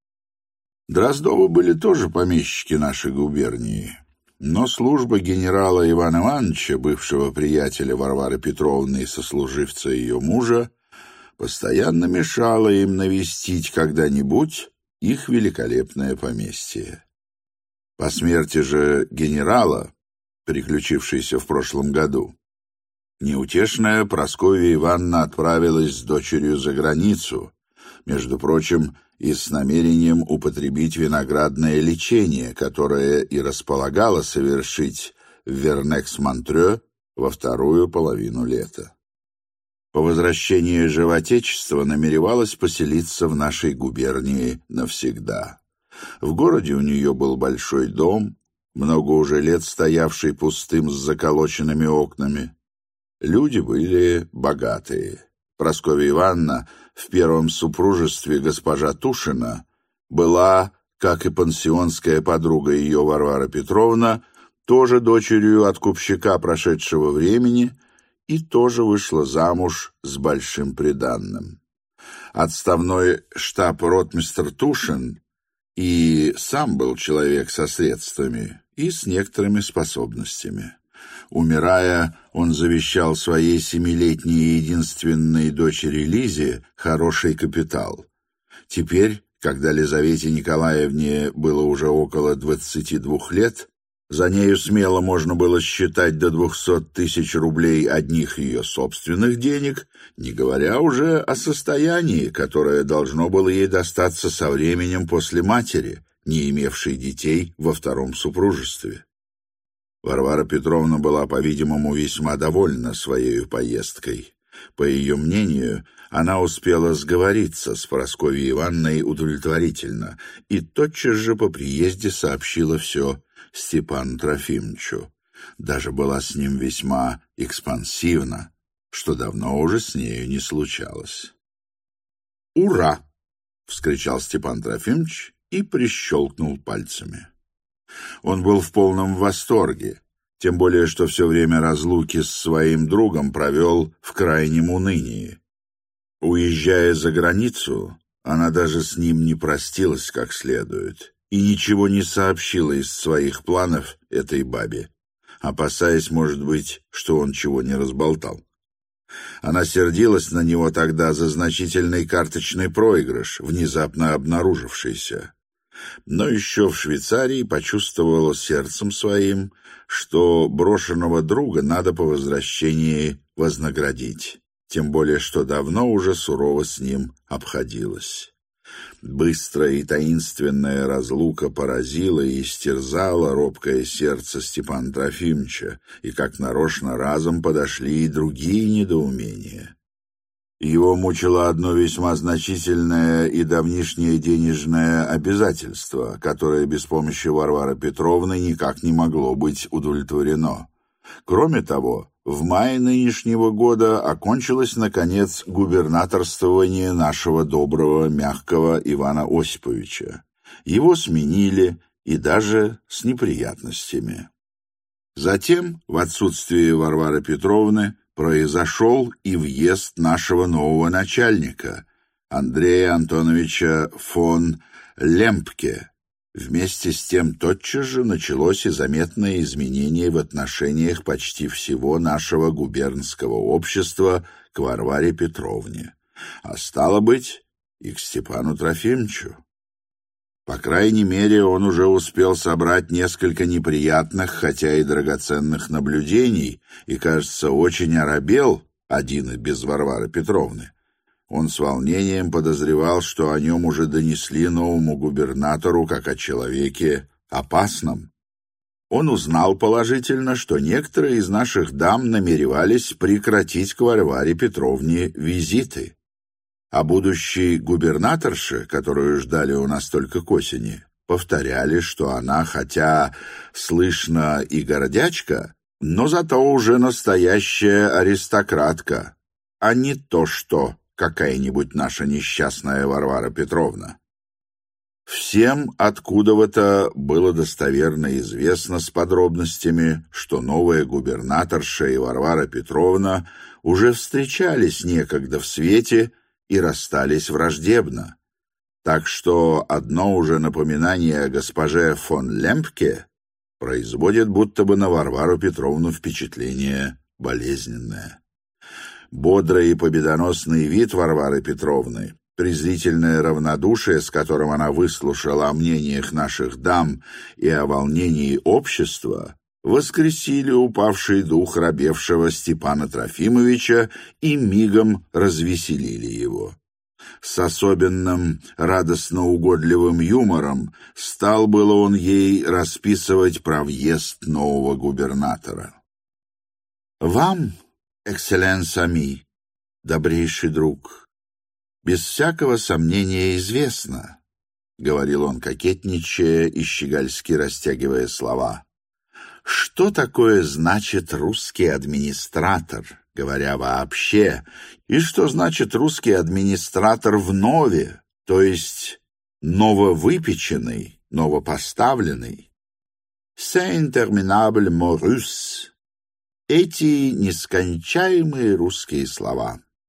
Дроздовы были тоже помещики нашей губернии, но служба генерала Ивана Ивановича, бывшего приятеля Варвары Петровны и сослуживца ее мужа, постоянно мешала им навестить когда-нибудь их великолепное поместье. По смерти же генерала, приключившейся в прошлом году, неутешная Прасковья Ивановна отправилась с дочерью за границу, между прочим, и с намерением употребить виноградное лечение, которое и располагала совершить в Вернекс-Монтрё во вторую половину лета. По возвращении же в Отечество намеревалась поселиться в нашей губернии навсегда. В городе у нее был большой дом, много уже лет стоявший пустым с заколоченными окнами. Люди были богатые. Прасковья Ивановна в первом супружестве госпожа Тушина была, как и пансионская подруга ее Варвара Петровна, тоже дочерью откупщика прошедшего времени и тоже вышла замуж с большим приданным. Отставной штаб-ротмистр Тушин и сам был человек со средствами и с некоторыми способностями. Умирая, он завещал своей семилетней единственной дочери Лизе хороший капитал. Теперь, когда Лизавете Николаевне было уже около двадцати двух лет, за нею смело можно было считать до двухсот тысяч рублей одних ее собственных денег, не говоря уже о состоянии, которое должно было ей достаться со временем после матери, не имевшей детей во втором супружестве. Варвара Петровна была, по-видимому, весьма довольна своей поездкой. По ее мнению, она успела сговориться с Парасковьей Ивановной удовлетворительно и тотчас же по приезде сообщила все Степану Трофимовичу. Даже была с ним весьма экспансивна, что давно уже с нею не случалось. «Ура!» — вскричал Степан Трофимович и прищелкнул пальцами. Он был в полном восторге, тем более что все время разлуки с своим другом провел в крайнем унынии. Уезжая за границу, она даже с ним не простилась как следует и ничего не сообщила из своих планов этой бабе, опасаясь, может быть, что он чего не разболтал. Она сердилась на него тогда за значительный карточный проигрыш, внезапно обнаружившийся. Но еще в Швейцарии почувствовала сердцем своим, что брошенного друга надо по возвращении вознаградить, тем более что давно уже сурово с ним обходилась. Быстрая и таинственная разлука поразила и истерзала робкое сердце Степана Трофимовича, и как нарочно разом подошли и другие недоумения. Его мучило одно весьма значительное и давнишнее денежное обязательство, которое без помощи Варвары Петровны никак не могло быть удовлетворено. Кроме того, в мае нынешнего года окончилось, наконец, губернаторствование нашего доброго, мягкого Ивана Осиповича. Его сменили, и даже с неприятностями. Затем, в отсутствие Варвары Петровны, произошел и въезд нашего нового начальника, Андрея Антоновича фон Лемпке. Вместе с тем тотчас же началось и заметное изменение в отношениях почти всего нашего губернского общества к Варваре Петровне, а стало быть, и к Степану Трофимовичу. По крайней мере, он уже успел собрать несколько неприятных, хотя и драгоценных наблюдений, и, кажется, очень оробел, один и без Варвары Петровны. Он с волнением подозревал, что о нем уже донесли новому губернатору как о человеке опасном. Он узнал положительно, что некоторые из наших дам намеревались прекратить к Варваре Петровне визиты. А будущей губернаторше, которую ждали у нас только к осени, повторяли, что она, хотя слышно и гордячка, но зато уже настоящая аристократка, а не то что какая-нибудь наша несчастная Варвара Петровна. Всем откуда-то было достоверно известно с подробностями, что новая губернаторша и Варвара Петровна уже встречались некогда в свете и расстались враждебно. Так что одно уже напоминание о госпоже фон Лемпке производит будто бы на Варвару Петровну впечатление болезненное. Бодрый и победоносный вид Варвары Петровны, презрительное равнодушие, с которым она выслушала о мнениях наших дам и о волнении общества, воскресили упавший дух робевшего Степана Трофимовича и мигом развеселили его. С особенным радостно-угодливым юмором стал было он ей расписывать про въезд нового губернатора. «Вам, экселленс ами, добрейший друг, без всякого сомнения известно, — говорил он, кокетничая и щегольски растягивая слова, — что такое значит русский администратор, говоря вообще, и что значит русский администратор в нове, то есть нововыпеченный, новопоставленный. C'est interminable mot russe. Эти нескончаемые русские слова.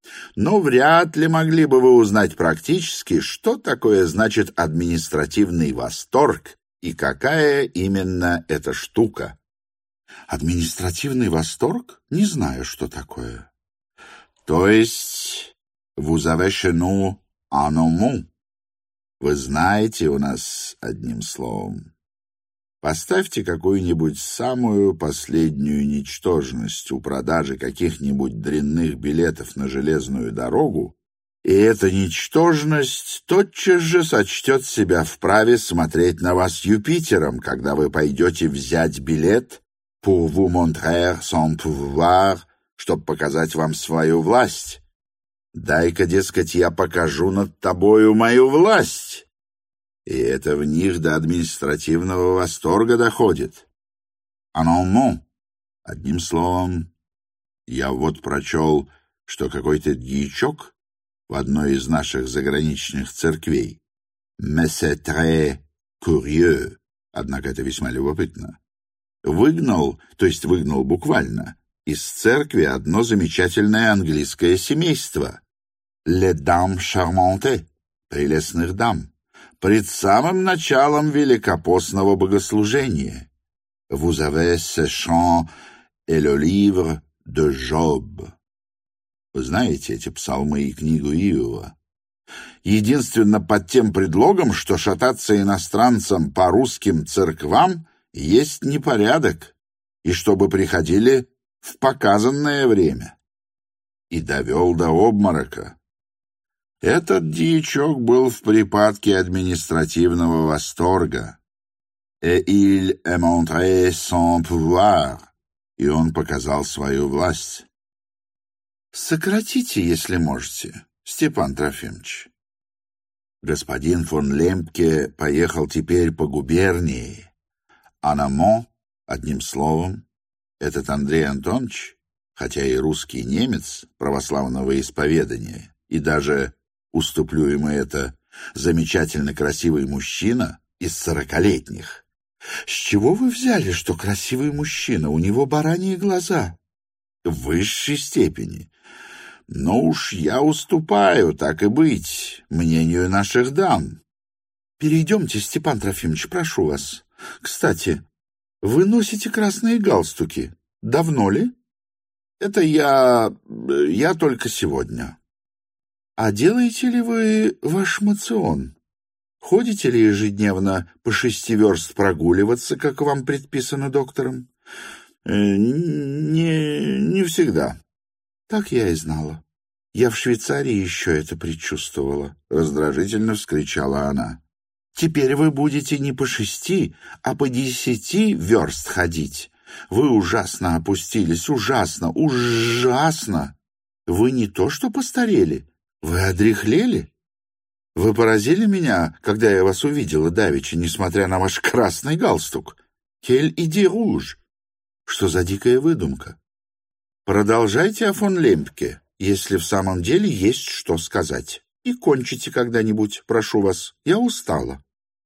Но вряд ли могли бы вы узнать практически, что такое значит административный восторг и какая именно эта штука. Административный восторг? Не знаю, что такое. То есть, vous avez chez nous un nom. Вы знаете у нас одним словом. Поставьте какую-нибудь самую последнюю ничтожность у продажи каких-нибудь дрянных билетов на железную дорогу, и эта ничтожность тотчас же сочтет себя вправе смотреть на вас Юпитером, когда вы пойдете взять билет pour vous montrer son pouvoir, чтобы показать вам свою власть. Дай-ка, дескать, я покажу над тобою мою власть. И это в них до административного восторга доходит. Анонмон. Одним словом, я вот прочел, что какой-то дьячок в одной из наших заграничных церквей, mais c'est très curieux, однако это весьма любопытно, выгнал, то есть выгнал буквально, из церкви одно замечательное английское семейство — les dames charmantes, прелестных дам, пред самым началом великопостного богослужения. Vous avez ce chant et le livre de Job. Вы знаете эти псалмы и книгу Иова? Единственно под тем предлогом, что шататься иностранцам по русским церквам есть непорядок, и чтобы приходили в показанное время. И довел до обморока. Этот дьячок был в припадке административного восторга. Et il a montré son pouvoir. И он показал свою власть. Сократите, если можете, Степан Трофимович. Господин фон Лембке поехал теперь по губернии. Анамо, одним словом, этот Андрей Антонович, хотя и русский немец православного исповедания, и даже, уступлю ему это, замечательно красивый мужчина из сорокалетних. С чего вы взяли, что красивый мужчина? У него бараньи глаза. В высшей степени. Но уж я уступаю, так и быть, мнению наших дам. Перейдемте, Степан Трофимович, прошу вас. Кстати, вы носите красные галстуки. Давно ли? Это я... я только сегодня. А делаете ли вы ваш мацион? Ходите ли ежедневно по шести верст прогуливаться, как вам предписано доктором? Не, не всегда. Так я и знала. Я в Швейцарии еще это предчувствовала. Раздражительно вскричала она. Теперь вы будете не по шести, а по десяти верст ходить. Вы ужасно опустились, ужасно, ужасно. Вы не то что постарели, вы одряхлели. Вы поразили меня, когда я вас увидела давеча, несмотря на ваш красный галстук. Quelle idée rouge! Что за дикая выдумка? Продолжайте о фон Лембке, если в самом деле есть что сказать. И кончите когда-нибудь, прошу вас. Я устала.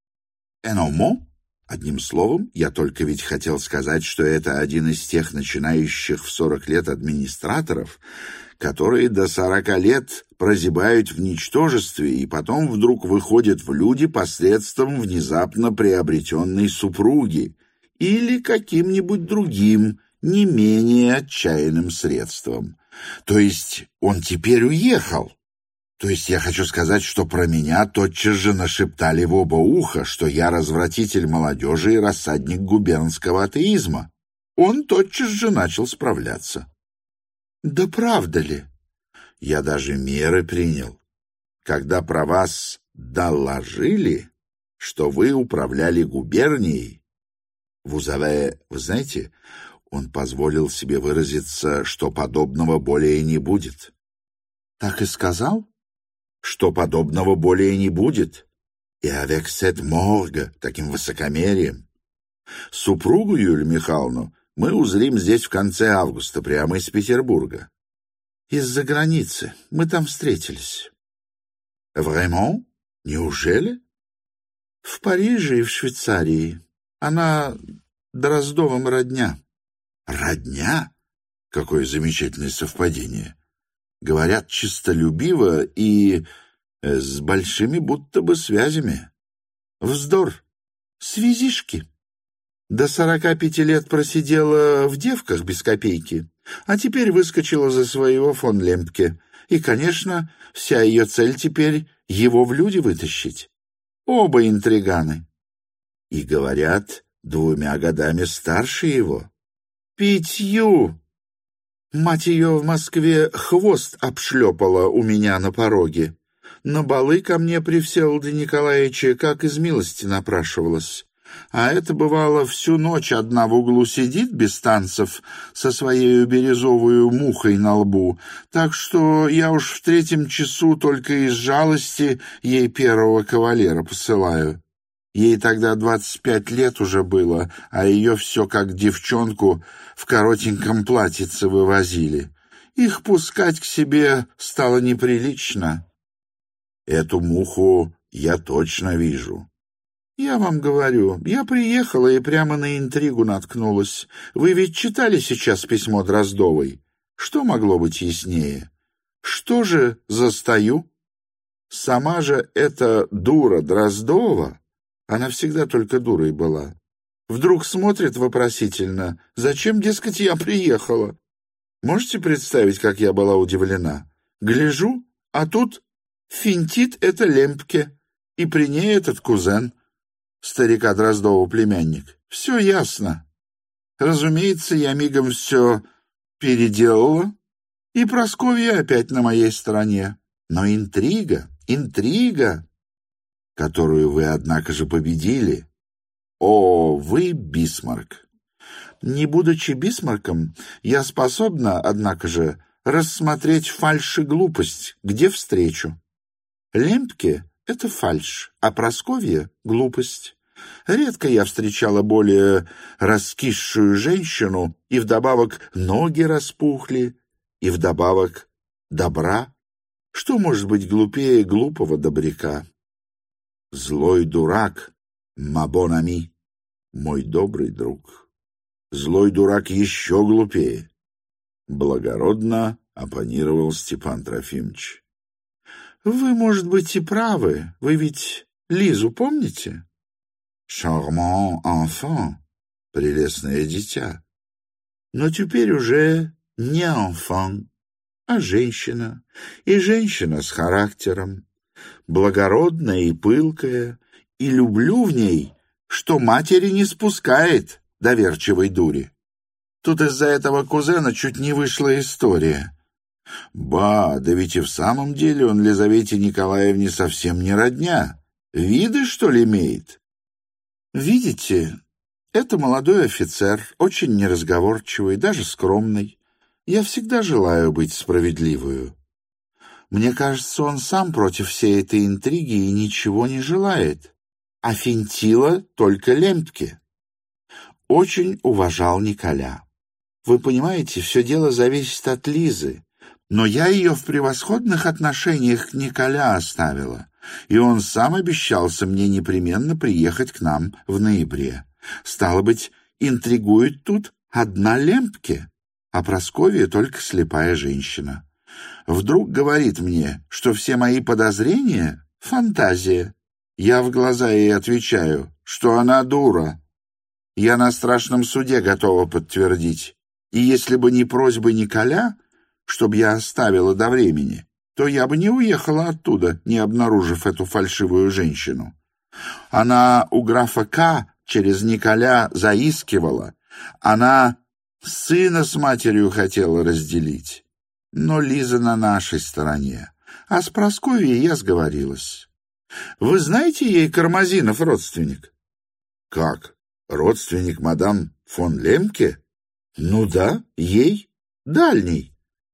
Эномо? Одним словом, я только ведь хотел сказать, что это один из тех начинающих в сорок лет администраторов, которые до сорока лет прозябают в ничтожестве и потом вдруг выходят в люди посредством внезапно приобретенной супруги или каким-нибудь другим, не менее отчаянным средством. То есть он теперь уехал. То есть я хочу сказать, что про меня тотчас же нашептали в оба уха, что я развратитель молодежи и рассадник губернского атеизма. Он тотчас же начал справляться. Да правда ли? Я даже меры принял. Когда про вас доложили, что вы управляли губернией, vous avez, вы знаете, он позволил себе выразиться, что подобного более не будет. Так и сказал? Что подобного более не будет. И avec cette morgue, таким высокомерием. Супругу Юлию Михайловну мы узрим здесь в конце августа, прямо из Петербурга. Из-за границы. Мы там встретились. Vraiment? Неужели? В Париже и в Швейцарии. Она Дроздовым родня. Родня? Какое замечательное совпадение. Говорят, честолюбиво и э, с большими будто бы связями. Вздор. Связишки. До сорока пяти лет просидела в девках без копейки, а теперь выскочила за своего фон Лемпке. И, конечно, вся ее цель теперь — его в люди вытащить. Оба интриганы. И, говорят, двумя годами старше его. Пятью. Мать ее в Москве хвост обшлепала у меня на пороге. На балы ко мне при Всеволоде Николаевиче как из милости напрашивалась. А это, бывало, всю ночь одна в углу сидит без танцев со своей бирюзовой мухой на лбу, так что я уж в третьем часу только из жалости ей первого кавалера посылаю. Ей тогда двадцать пять лет уже было, а ее все как девчонку в коротеньком платьице вывозили. Их пускать к себе стало неприлично. Эту муху я точно вижу. Я вам говорю, я приехала и прямо на интригу наткнулась. Вы ведь читали сейчас письмо Дроздовой? Что могло быть яснее? Что же застаю? Сама же эта дура Дроздова, она всегда только дурой была, вдруг смотрит вопросительно, зачем, дескать, я приехала. Можете представить, как я была удивлена? Гляжу, а тут финтит это Лемпке, и при ней этот кузен, старика Дроздова племянник. Все ясно. Разумеется, я мигом все переделала, и Прасковья опять на моей стороне. Но интрига, интрига, которую вы, однако же, победили. О, вы Бисмарк! Не будучи Бисмарком, я способна, однако же, рассмотреть фальшь и глупость, где встречу. Лемпке — это фальшь, а Прасковья — глупость. Редко я встречала более раскисшую женщину, и вдобавок ноги распухли, и вдобавок добра. Что может быть глупее глупого добряка? Злой дурак, ма бон ами, мой добрый друг. Злой дурак еще глупее. Благородно оппонировал Степан Трофимович. Вы, может быть, и правы. Вы ведь Лизу помните? Charmant enfant, прелестное дитя. Но теперь уже не enfant, а женщина. И женщина с характером. Благородная и пылкая. И люблю в ней, что матери не спускает доверчивой дури. Тут из-за этого кузена чуть не вышла история. Ба, да ведь и в самом деле он Лизавете Николаевне совсем не родня. Виды, что ли, имеет? Видите, это молодой офицер, очень неразговорчивый, даже скромный. Я всегда желаю быть справедливою. Мне кажется, он сам против всей этой интриги и ничего не желает. А финтила только Лемпке. Очень уважал Николя. Вы понимаете, все дело зависит от Лизы. Но я ее в превосходных отношениях к Николя оставила, и он сам обещался мне непременно приехать к нам в ноябре. Стало быть, интригует тут одна Лемпке, а Прасковья только слепая женщина. Вдруг говорит мне, что все мои подозрения — фантазия. Я в глаза ей отвечаю, что она дура. Я на страшном суде готова подтвердить. И если бы не просьбы Николя, чтоб я оставила до времени, то я бы не уехала оттуда, не обнаружив эту фальшивую женщину. Она у графа К. через Николя заискивала. Она сына с матерью хотела разделить. Но Лиза на нашей стороне. А с Прасковьей я сговорилась. Вы знаете, ей Кармазинов родственник? Как? Родственник мадам фон Лемпке? Ну да, ей. Дальний.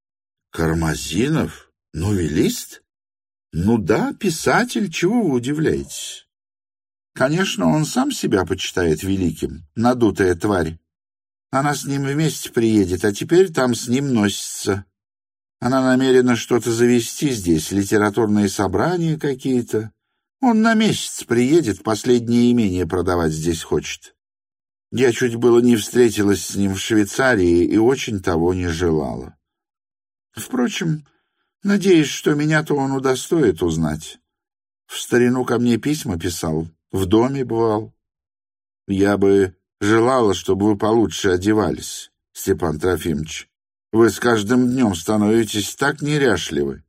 Кармазинов? Новеллист? Ну да, писатель, чего вы удивляетесь? Конечно, он сам себя почитает великим, надутая тварь. Она с ним вместе приедет, а теперь там с ним носится. Она намерена что-то завести здесь, литературные собрания какие-то. Он на месяц приедет, последнее имение продавать здесь хочет. Я чуть было не встретилась с ним в Швейцарии и очень того не желала. Впрочем, Надеюсь, что меня-то он удостоит узнать. В старину ко мне письма писал, в доме бывал. Я бы желала, чтобы вы получше одевались, Степан Трофимович. Вы с каждым днем становитесь так неряшливы.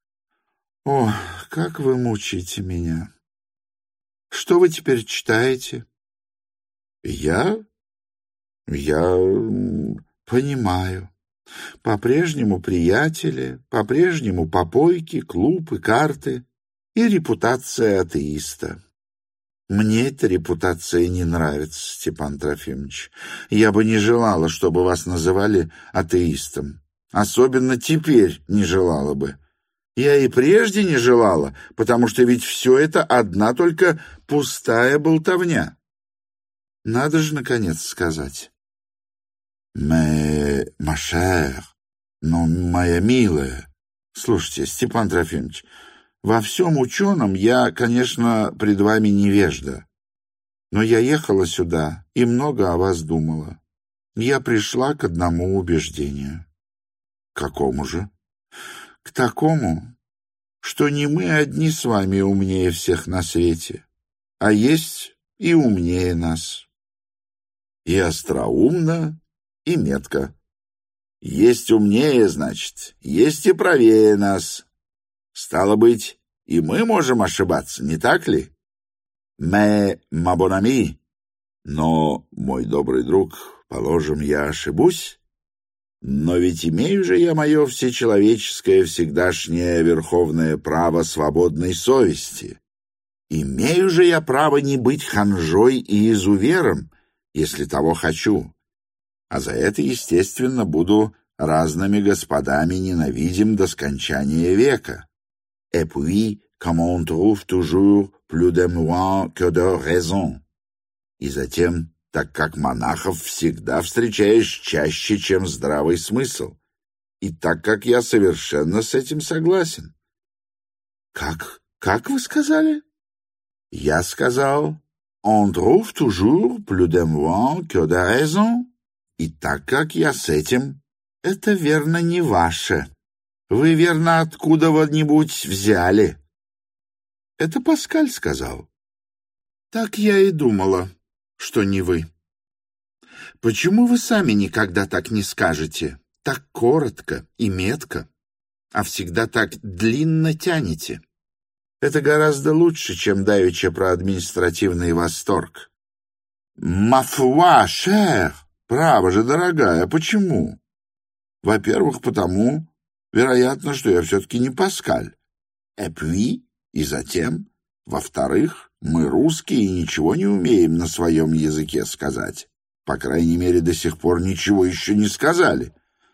О, как вы мучаете меня! Что вы теперь читаете? Я? Я понимаю. По-прежнему приятели, по-прежнему попойки, клубы, карты и репутация атеиста. Мне эта репутация не нравится, Степан Трофимович. Я бы не желала, чтобы вас называли атеистом. Особенно теперь не желала бы. Я и прежде не желала, потому что ведь все это одна только пустая болтовня. Надо же, наконец, сказать. «Mais, ma chère, но моя милая...» Слушайте, Степан Трофимович, во всем ученом я, конечно, пред вами невежда. Но я ехала сюда и много о вас думала. Я пришла к одному убеждению. К какому же? К такому, что не мы одни с вами умнее всех на свете, а есть и умнее нас. И остроумно, и метко. Есть умнее, значит, есть и правее нас. Стало быть, и мы можем ошибаться, не так ли? Mais, ma bonne amie, но, мой добрый друг, положим, я ошибусь, но ведь имею же я мое всечеловеческое всегдашнее верховное право свободной совести. Имею же я право не быть ханжой и изувером, если того хочу. А за это, естественно, буду разными господами ненавидим до скончания века. Et puis, comme on trouve toujours plus de moi que de raison. И затем, так как монахов всегда встречаешь чаще, чем здравый смысл. И так как я совершенно с этим согласен. Как? Как вы сказали? Я сказал, on trouve toujours plus de moi que de raison. И так как я с этим, это верно не ваше. Вы, верно, откуда-нибудь взяли. Это Паскаль сказал. Так я и думала, что не вы. Почему вы сами никогда так не скажете, так коротко и метко, а всегда так длинно тянете? Это гораздо лучше, чем давеча про административный восторг. «Ma foi, chère!» Право же, дорогая, почему? Во-первых, потому, вероятно, что я все-таки не Паскаль. Et puis, и затем, во-вторых, мы русские и ничего не умеем на своем языке сказать. По крайней мере, до сих пор ничего еще не сказали.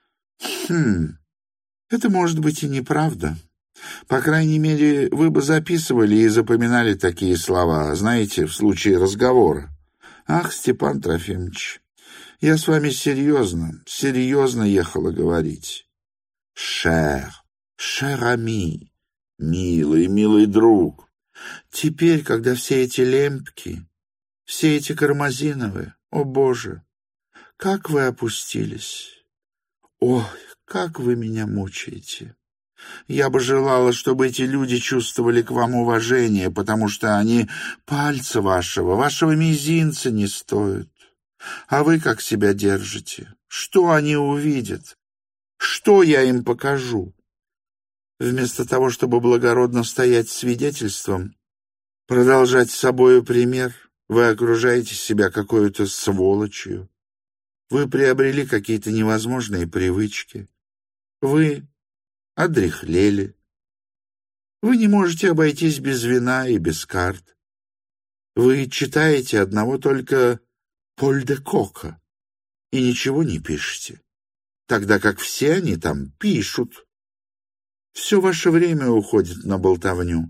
Хм, это может быть и неправда. По крайней мере, вы бы записывали и запоминали такие слова, знаете, в случае разговора. Ах, Степан Трофимович, я с вами серьезно, серьезно ехала говорить. Шер, шер ами, милый, милый друг. Теперь, когда все эти лемпки, все эти Кармазиновы, о, Боже, как вы опустились. Ой, как вы меня мучаете. Я бы желала, чтобы эти люди чувствовали к вам уважение, потому что они пальца вашего, вашего мизинца не стоят. А вы как себя держите? Что они увидят? Что я им покажу? Вместо того, чтобы благородно стоять свидетельством, продолжать с собою пример, вы окружаете себя какой-то сволочью. Вы приобрели какие-то невозможные привычки. Вы одряхлели. Вы не можете обойтись без вина и без карт. Вы читаете одного только Поль де Кока и ничего не пишете, тогда как все они там пишут. Все ваше время уходит на болтовню.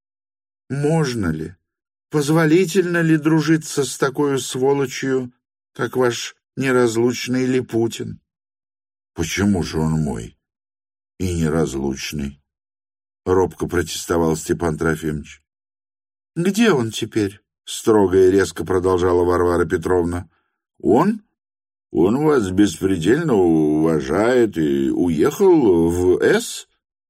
Можно ли, позволительно ли дружиться с такой сволочью, как ваш неразлучный Липутин? Почему же он мой и неразлучный? Робко протестовал Степан Трофимович. Где он теперь? Строго и резко продолжала Варвара Петровна. Он? Он вас беспредельно уважает и уехал в С.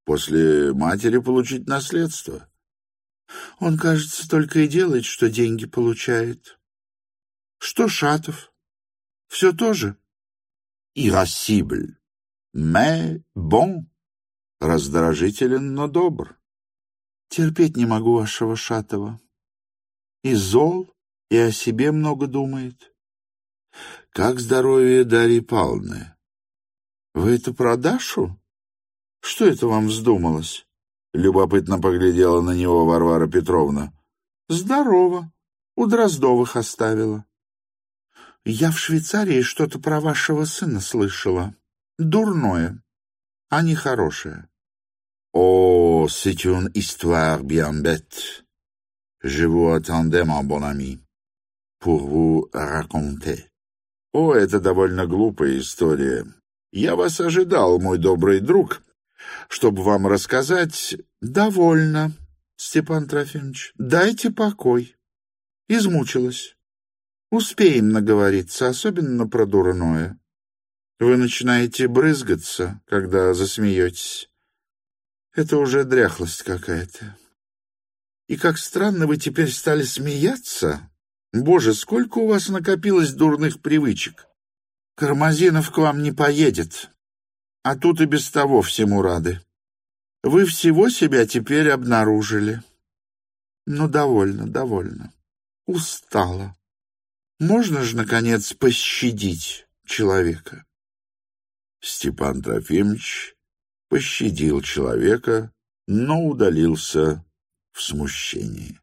После матери получить наследство. Он, кажется, только и делает, что деньги получает. Что Шатов? Все то же? Irascible, mais bon. Раздражителен, но добр. Терпеть не могу вашего Шатова. И зол, и о себе много думает. Как здоровье Дарьи Павловны? Вы это про Дашу? Что это вам вздумалось? Любопытно поглядела на него Варвара Петровна. Здорово. У Дроздовых оставила. Я в Швейцарии что-то про вашего сына слышала. Дурное, а не хорошее. Oh, c'est une histoire bien bête. Je vous attendais, mon bon ami, pour vous raconter. О, это довольно глупая история. Я вас ожидал, мой добрый друг, чтобы вам рассказать... Довольно, Степан Трофимович, дайте покой. Измучилась. Успеем наговориться, особенно про дурное. Вы начинаете брызгаться, когда засмеетесь. Это уже дряхлость какая-то. И как странно вы теперь стали смеяться. Боже, сколько у вас накопилось дурных привычек. Кармазинов к вам не поедет. А тут и без того всему рады. Вы всего себя теперь обнаружили. Ну, довольно, довольно. Устала. Можно же, наконец, пощадить человека? Степан Трофимович пощадил человека, но удалился в смущении.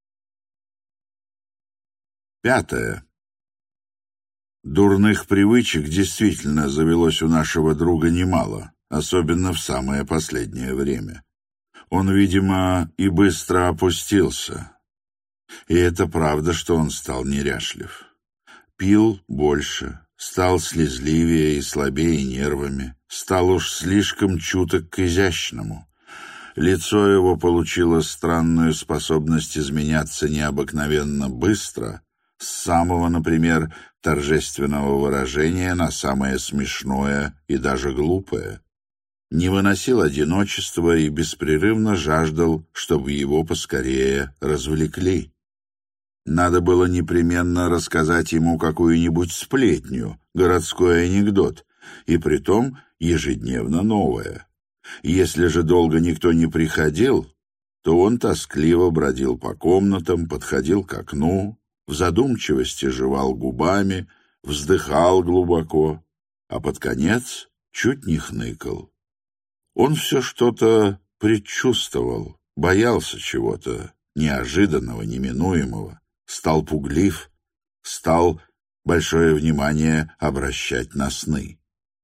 Пятое. Дурных привычек действительно завелось у нашего друга немало, особенно в самое последнее время. Он, видимо, и быстро опустился. И это правда, что он стал неряшлив. Пил больше, стал слезливее и слабее нервами, стал уж слишком чуток к изящному. Лицо его получило странную способность изменяться необыкновенно быстро, с самого, например, торжественного выражения на самое смешное и даже глупое. Не выносил одиночества и беспрерывно жаждал, чтобы его поскорее развлекли. Надо было непременно рассказать ему какую-нибудь сплетню, городской анекдот, и притом ежедневно новое. Если же долго никто не приходил, то он тоскливо бродил по комнатам, подходил к окну, в задумчивости жевал губами, вздыхал глубоко, а под конец чуть не хныкал. Он все что-то предчувствовал, боялся чего-то неожиданного, неминуемого, стал пуглив, стал большое внимание обращать на сны.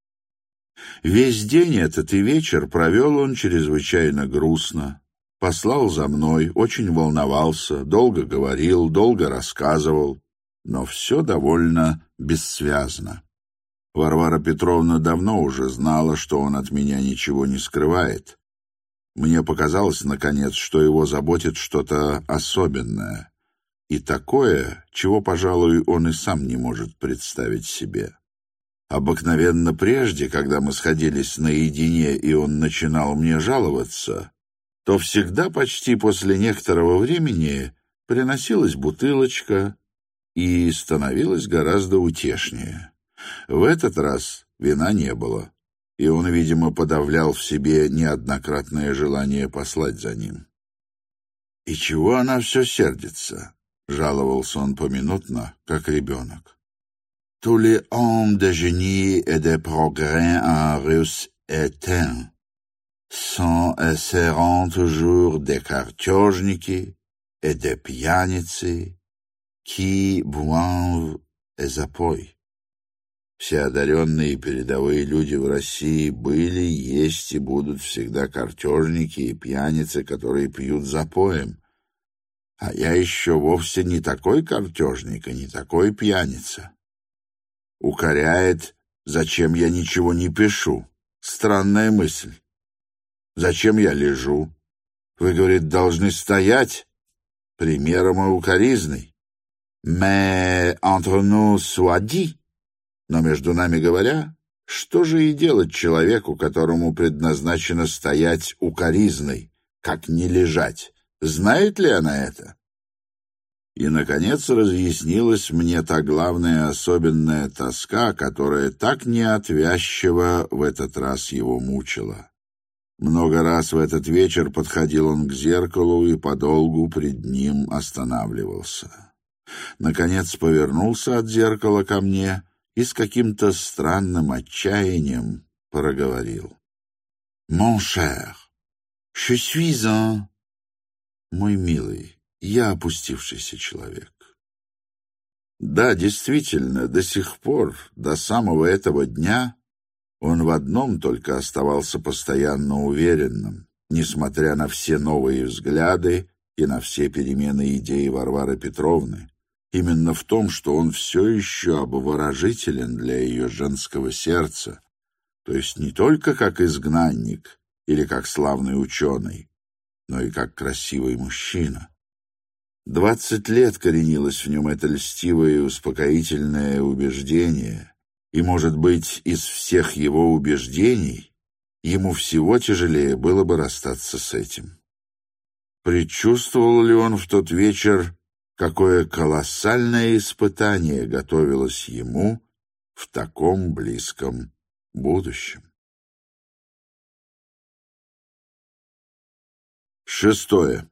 Весь день этот и вечер провел он чрезвычайно грустно. Послал за мной, очень волновался, долго говорил, долго рассказывал, но все довольно бессвязно. Варвара Петровна давно уже знала, что он от меня ничего не скрывает. Мне показалось, наконец, что его заботит что-то особенное, и такое, чего, пожалуй, он и сам не может представить себе. Обыкновенно прежде, когда мы сходились наедине, и он начинал мне жаловаться, то всегда почти после некоторого времени приносилась бутылочка и становилось гораздо утешнее. В этот раз вина не было, и он, видимо, подавлял в себе неоднократное желание послать за ним. «И чего она все сердится?» — жаловался он поминутно, как ребенок. «Tous les hommes de génie et de progrès en Russe éteints sont et seront toujours des картежники et des пьяницы, qui boivent et запой». Все одаренные и передовые люди в России были, есть и будут всегда картежники и пьяницы, которые пьют запоем. А я еще вовсе не такой картежник и не такой пьяница. Укоряет, зачем я ничего не пишу. Странная мысль. Зачем я лежу? Вы, говорит, должны стоять. Примером и укоризной. Mais entre nous soit dit. Но между нами говоря, Что же и делать человеку, которому предназначено стоять укоризной, как не лежать? Знает ли она это? И, наконец, разъяснилась мне та главная особенная тоска, которая так неотвязчиво в этот раз его мучила. Много раз в этот вечер подходил он к зеркалу и подолгу пред ним останавливался. Наконец повернулся от зеркала ко мне и с каким-то странным отчаянием проговорил. «Mon cher, je suis un...» «Мой милый, я опустившийся человек». Да, действительно, до сих пор, до самого этого дня, он в одном только оставался постоянно уверенным, несмотря на все новые взгляды и на все перемены идей Варвары Петровны, именно в том, что он все еще обворожителен для ее женского сердца, то есть не только как изгнанник или как славный ученый, но и как красивый мужчина. Двадцать лет коренилось в нем это льстивое и успокоительное убеждение, и, может быть, из всех его убеждений ему всего тяжелее было бы расстаться с этим. Предчувствовал ли он в тот вечер, какое колоссальное испытание готовилось ему в таком близком будущем? Шестое.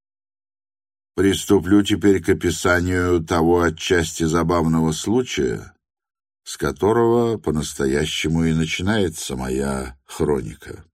Приступлю теперь к описанию того отчасти забавного случая, с которого по-настоящему и начинается моя хроника.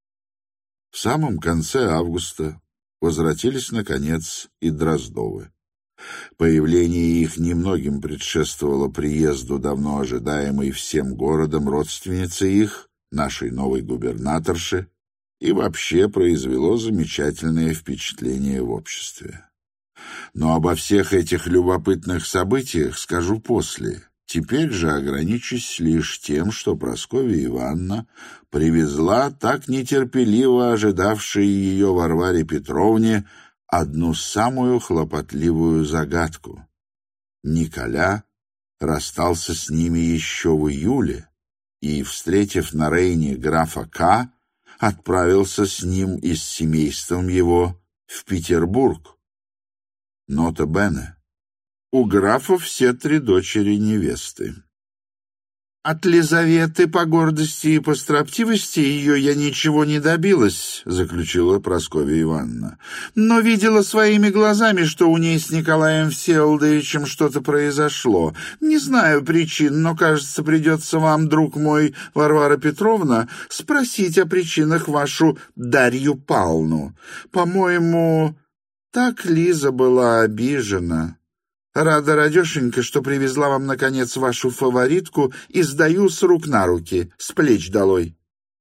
В самом конце августа возвратились, наконец, и Дроздовы. Появление их немногим предшествовало приезду давно ожидаемой всем городом родственницы их, нашей новой губернаторши, и вообще произвело замечательное впечатление в обществе. Но обо всех этих любопытных событиях скажу после. Теперь же ограничусь лишь тем, что Прасковья Ивановна привезла так нетерпеливо ожидавшей ее Варваре Петровне одну самую хлопотливую загадку. Николя расстался с ними еще в июле и, встретив на Рейне графа К., отправился с ним и с семейством его в Петербург. Нота бене. У графа все три дочери-невесты. «От Лизаветы по гордости и по строптивости ее я ничего не добилась», — заключила Прасковья Ивановна. «Но видела своими глазами, что у ней с Николаем Всеволодовичем что-то произошло. Не знаю причин, но, кажется, придется вам, друг мой, Варвара Петровна, спросить о причинах вашу Дарью Павловну. По-моему, так Лиза была обижена». Рада, радешенька, что привезла вам, наконец, вашу фаворитку, и сдаю с рук на руки, с плеч долой.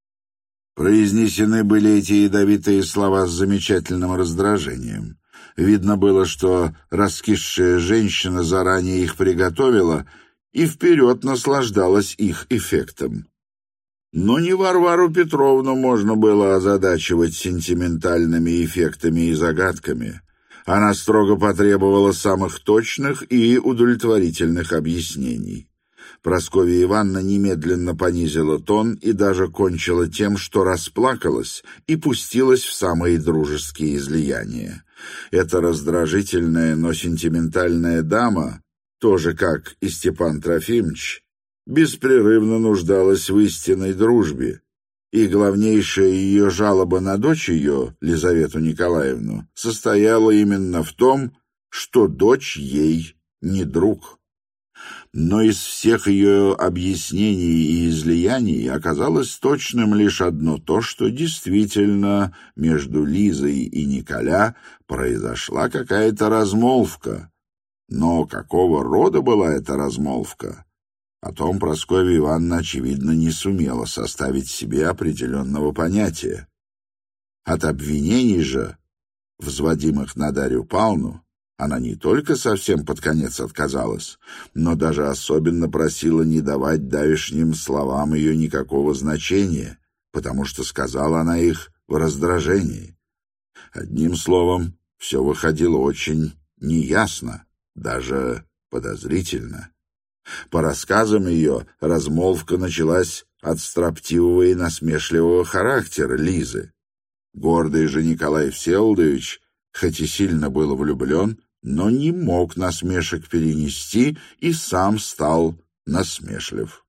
Произнесены были эти ядовитые слова с замечательным раздражением. Видно было, что раскисшая женщина заранее их приготовила и вперед наслаждалась их эффектом. Но не Варвару Петровну можно было озадачивать сентиментальными эффектами и загадками. Она строго потребовала самых точных и удовлетворительных объяснений. Прасковья Ивановна немедленно понизила тон и даже кончила тем, что расплакалась и пустилась в самые дружеские излияния. Эта раздражительная, но сентиментальная дама, тоже как и Степан Трофимович, беспрерывно нуждалась в истинной дружбе. И главнейшая ее жалоба на дочь ее, Лизавету Николаевну, состояла именно в том, что дочь ей не друг. Но из всех ее объяснений и излияний оказалось точным лишь одно то, что действительно между Лизой и Николя произошла какая-то размолвка. Но какого рода была эта размолвка? О том Прасковья Ивановна, очевидно, не сумела составить себе определенного понятия. От обвинений же, взводимых на Дарью Павловну, она не только совсем под конец отказалась, но даже особенно просила не давать давешним словам ее никакого значения, потому что сказала она их в раздражении. Одним словом, все выходило очень неясно, даже подозрительно. По рассказам ее, размолвка началась от строптивого и насмешливого характера Лизы. Гордый же Николай Всеволодович, хоть и сильно был влюблен, но не мог насмешек перенести и сам стал насмешлив.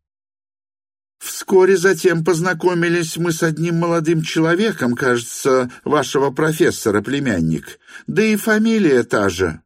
Вскоре затем познакомились мы с одним молодым человеком, кажется, вашего профессора племянник, да и фамилия та же.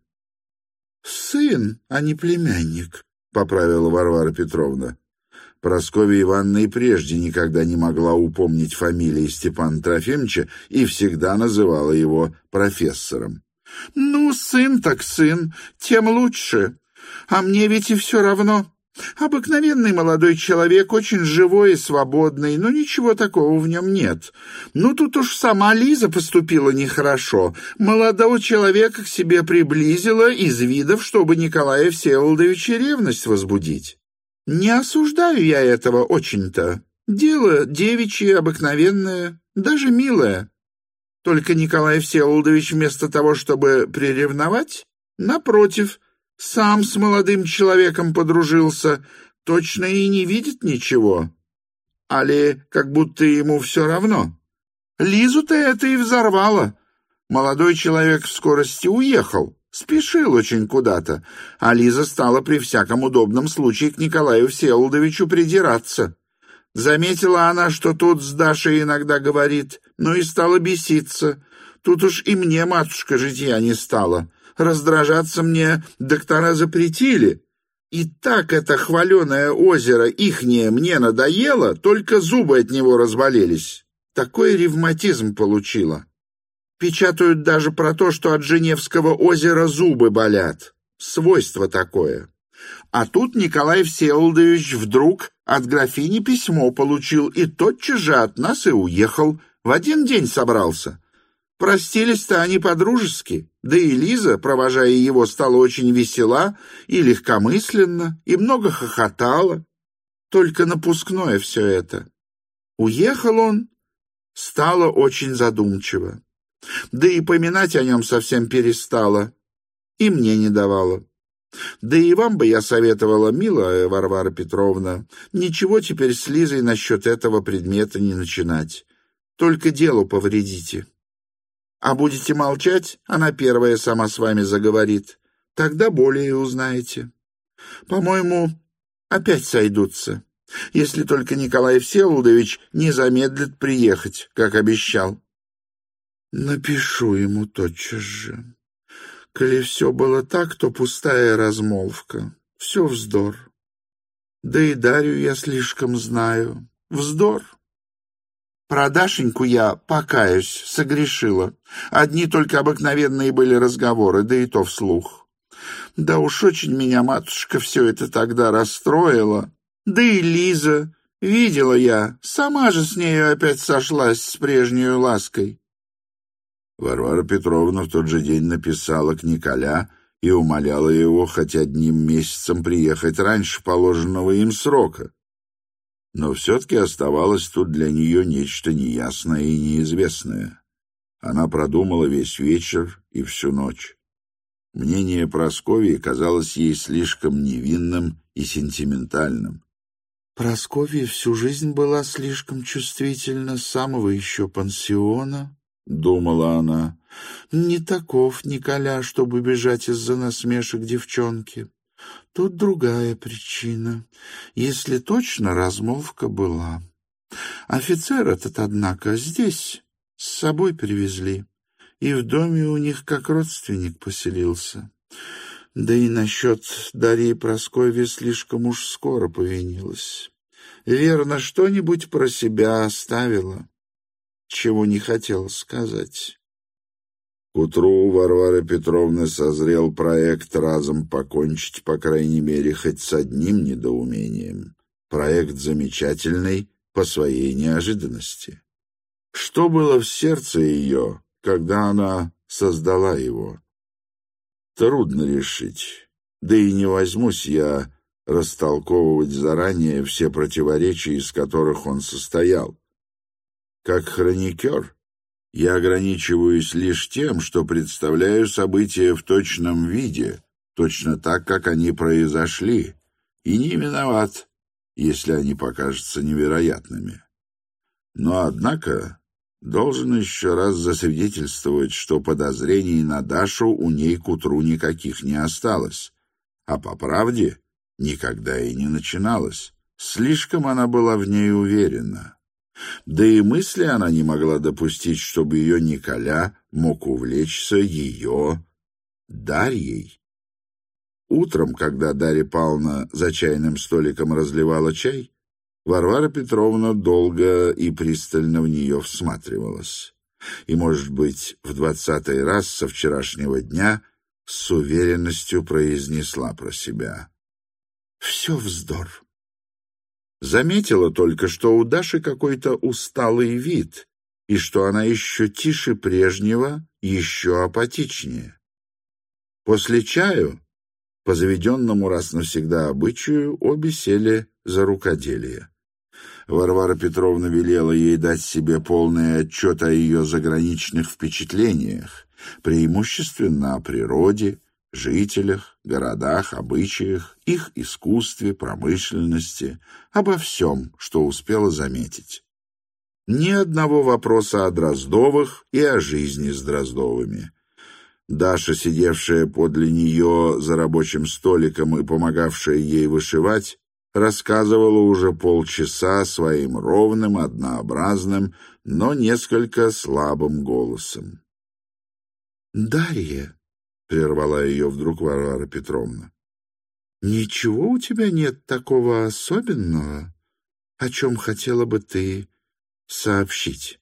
Сын, а не племянник, поправила Варвара Петровна. Прасковья Ивановна и прежде никогда не могла упомнить фамилии Степана Трофимовича и всегда называла его профессором. «Ну, сын так сын, тем лучше. А мне ведь и все равно. Обыкновенный молодой человек, очень живой и свободный, но ничего такого в нем нет. Ну, тут уж сама Лиза поступила нехорошо. Молодого человека к себе приблизила из видов, чтобы Николая Всеволодовича ревность возбудить. Не осуждаю я этого очень-то. Дело девичье, обыкновенное, даже милое. Только Николай Всеволодович вместо того, чтобы приревновать, напротив, сам с молодым человеком подружился, точно и не видит ничего. Али как будто ему все равно. Лизу-то это и взорвало. Молодой человек в скорости уехал, спешил очень куда-то, а Лиза стала при всяком удобном случае к Николаю Всеволодовичу придираться. Заметила она, что тут с Дашей иногда говорит, ну и стала беситься. Тут уж и мне, матушка, житья не стало. Раздражаться мне доктора запретили. И так это хваленое озеро ихнее мне надоело, только зубы от него разболелись. Такой ревматизм получила. Печатают даже про то, что от Женевского озера зубы болят. Свойство такое. А тут Николай Всеволодович вдруг от графини письмо получил и тотчас же от нас и уехал. В один день собрался. Простились-то они по-дружески, да и Лиза, провожая его, стала очень весела и легкомысленна, и много хохотала. Только напускное все это. Уехал он, стало очень задумчиво. Да и поминать о нем совсем перестала, и мне не давала. Да и вам бы я советовала, милая Варвара Петровна, ничего теперь с Лизой насчет этого предмета не начинать. Только делу повредите. А будете молчать, она первая сама с вами заговорит. Тогда более узнаете. По-моему, опять сойдутся, если только Николай Всеволодович не замедлит приехать, как обещал. Напишу ему тотчас же. Коли все было так, то пустая размолвка. Все вздор. Да и Дарью я слишком знаю. Вздор. Про Дашеньку я, покаюсь, согрешила. Одни только обыкновенные были разговоры, да и то вслух. Да уж очень меня, матушка, все это тогда расстроило. Да и Лиза, видела я, сама же с нею опять сошлась с прежней лаской. Варвара Петровна в тот же день написала к Николя и умоляла его хоть одним месяцем приехать раньше положенного им срока. Но все-таки оставалось тут для нее нечто неясное и неизвестное. Она продумала весь вечер и всю ночь. Мнение Прасковьи казалось ей слишком невинным и сентиментальным. Прасковья всю жизнь была слишком чувствительна с самого еще пансиона, — думала она. Не таков Николя, чтобы бежать из-за насмешек девчонки. Тут другая причина, если точно размолвка была. Офицер этот, однако, здесь с собой привезли, и в доме у них как родственник поселился. Да и насчет Дарьи Прасковья слишком уж скоро повинилась. Верно, что-нибудь про себя оставила, чего не хотела сказать. К утру у Варвары Петровны созрел проект разом покончить, по крайней мере, хоть с одним недоумением. Проект замечательный по своей неожиданности. Что было в сердце ее, когда она создала его? Трудно решить, да и не возьмусь я растолковывать заранее все противоречия, из которых он состоял. Как хроникер я ограничиваюсь лишь тем, что представляю события в точном виде, точно так, как они произошли, и не виноват, если они покажутся невероятными. Но, однако, должен еще раз засвидетельствовать, что подозрений на Дашу у ней к утру никаких не осталось, а по правде никогда и не начиналось. Слишком она была в ней уверена. Да и мысли она не могла допустить, чтобы ее Николя мог увлечься ее Дарьей. Утром, когда Дарья Павловна за чайным столиком разливала чай, Варвара Петровна долго и пристально в нее всматривалась. И, может быть, в двадцатый раз со вчерашнего дня с уверенностью произнесла про себя: «Все вздор». Заметила только, что у Даши какой-то усталый вид, и что она еще тише прежнего, еще апатичнее. После чаю, по заведенному раз навсегда обычаю, обе сели за рукоделие. Варвара Петровна велела ей дать себе полный отчет о ее заграничных впечатлениях, преимущественно о природе, жителях, городах, обычаях, их искусстве, промышленности, обо всем, что успела заметить. Ни одного вопроса о Дроздовых и о жизни с Дроздовыми. Даша, сидевшая подле нее за рабочим столиком и помогавшая ей вышивать, рассказывала уже полчаса своим ровным, однообразным, но несколько слабым голосом. «Дарья», — прервала ее вдруг Варвара Петровна, — «ничего у тебя нет такого особенного, о чем хотела бы ты сообщить?»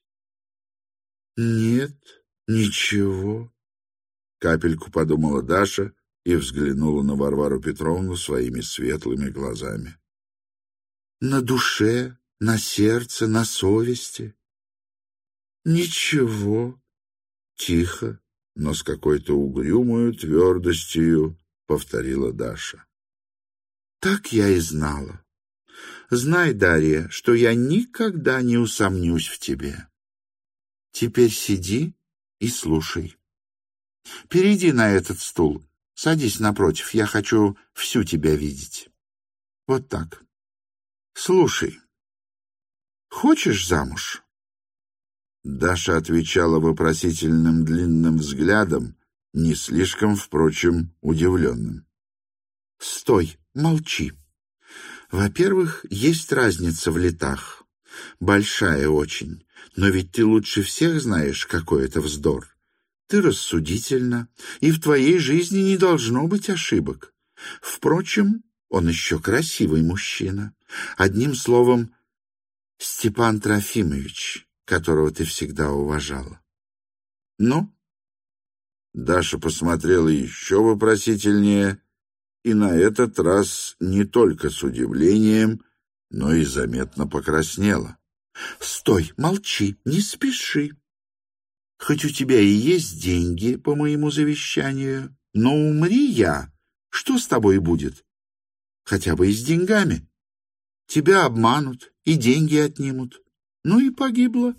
«Нет, ничего», — капельку подумала Даша и взглянула на Варвару Петровну своими светлыми глазами. «На душе, на сердце, на совести?» «Ничего», — тихо, но с какой-то угрюмою твердостью повторила Даша. «Так я и знала. Знай, Дарья, что я никогда не усомнюсь в тебе. Теперь сиди и слушай. Перейди на этот стул, садись напротив, я хочу всю тебя видеть. Вот так. Слушай, хочешь замуж?» Даша отвечала вопросительным длинным взглядом, не слишком, впрочем, удивленным. «Стой, молчи. Во-первых, есть разница в летах. Большая очень. Но ведь ты лучше всех знаешь, какой это вздор. Ты рассудительна, и в твоей жизни не должно быть ошибок. Впрочем, он еще красивый мужчина. Одним словом, Степан Трофимович, которого ты всегда уважала. Ну?» Даша посмотрела еще вопросительнее, и на этот раз не только с удивлением, но и заметно покраснела. «Стой, молчи, не спеши. Хоть у тебя и есть деньги по моему завещанию, но умри я, что с тобой будет? Хотя бы и с деньгами. Тебя обманут и деньги отнимут. Ну и погибла.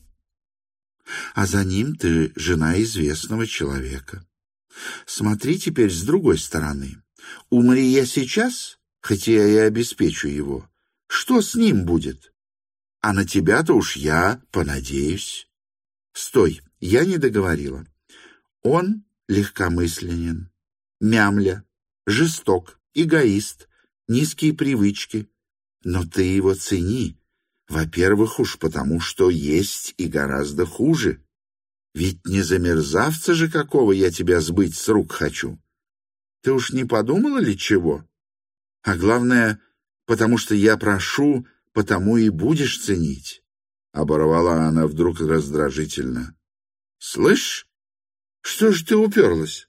А за ним ты жена известного человека. Смотри теперь с другой стороны. Умри я сейчас, хотя я и обеспечу его, что с ним будет? А на тебя-то уж я понадеюсь. Стой, я не договорила. Он легкомысленен, мямля, жесток, эгоист, низкие привычки. Но ты его цени. Во-первых, уж потому, что есть и гораздо хуже. Ведь не за мерзавца же какого я тебя сбыть с рук хочу. Ты уж не подумала ли чего? А главное, потому что я прошу, потому и будешь ценить. Оборвала она вдруг раздражительно. Слышь, что ж ты уперлась?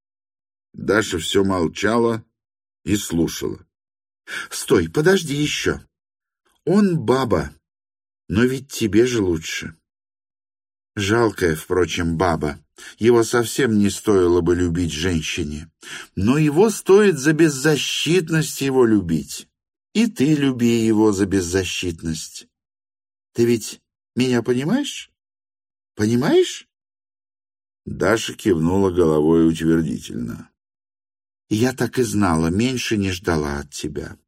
Даша все молчала и слушала. Стой, подожди еще. Он баба, но ведь тебе же лучше. Жалкая, впрочем, баба. Его совсем не стоило бы любить женщине. Но его стоит за беззащитность его любить. И ты люби его за беззащитность. Ты ведь меня понимаешь? Понимаешь? Даша кивнула головой утвердительно. Я так и знала, меньше не ждала от тебя.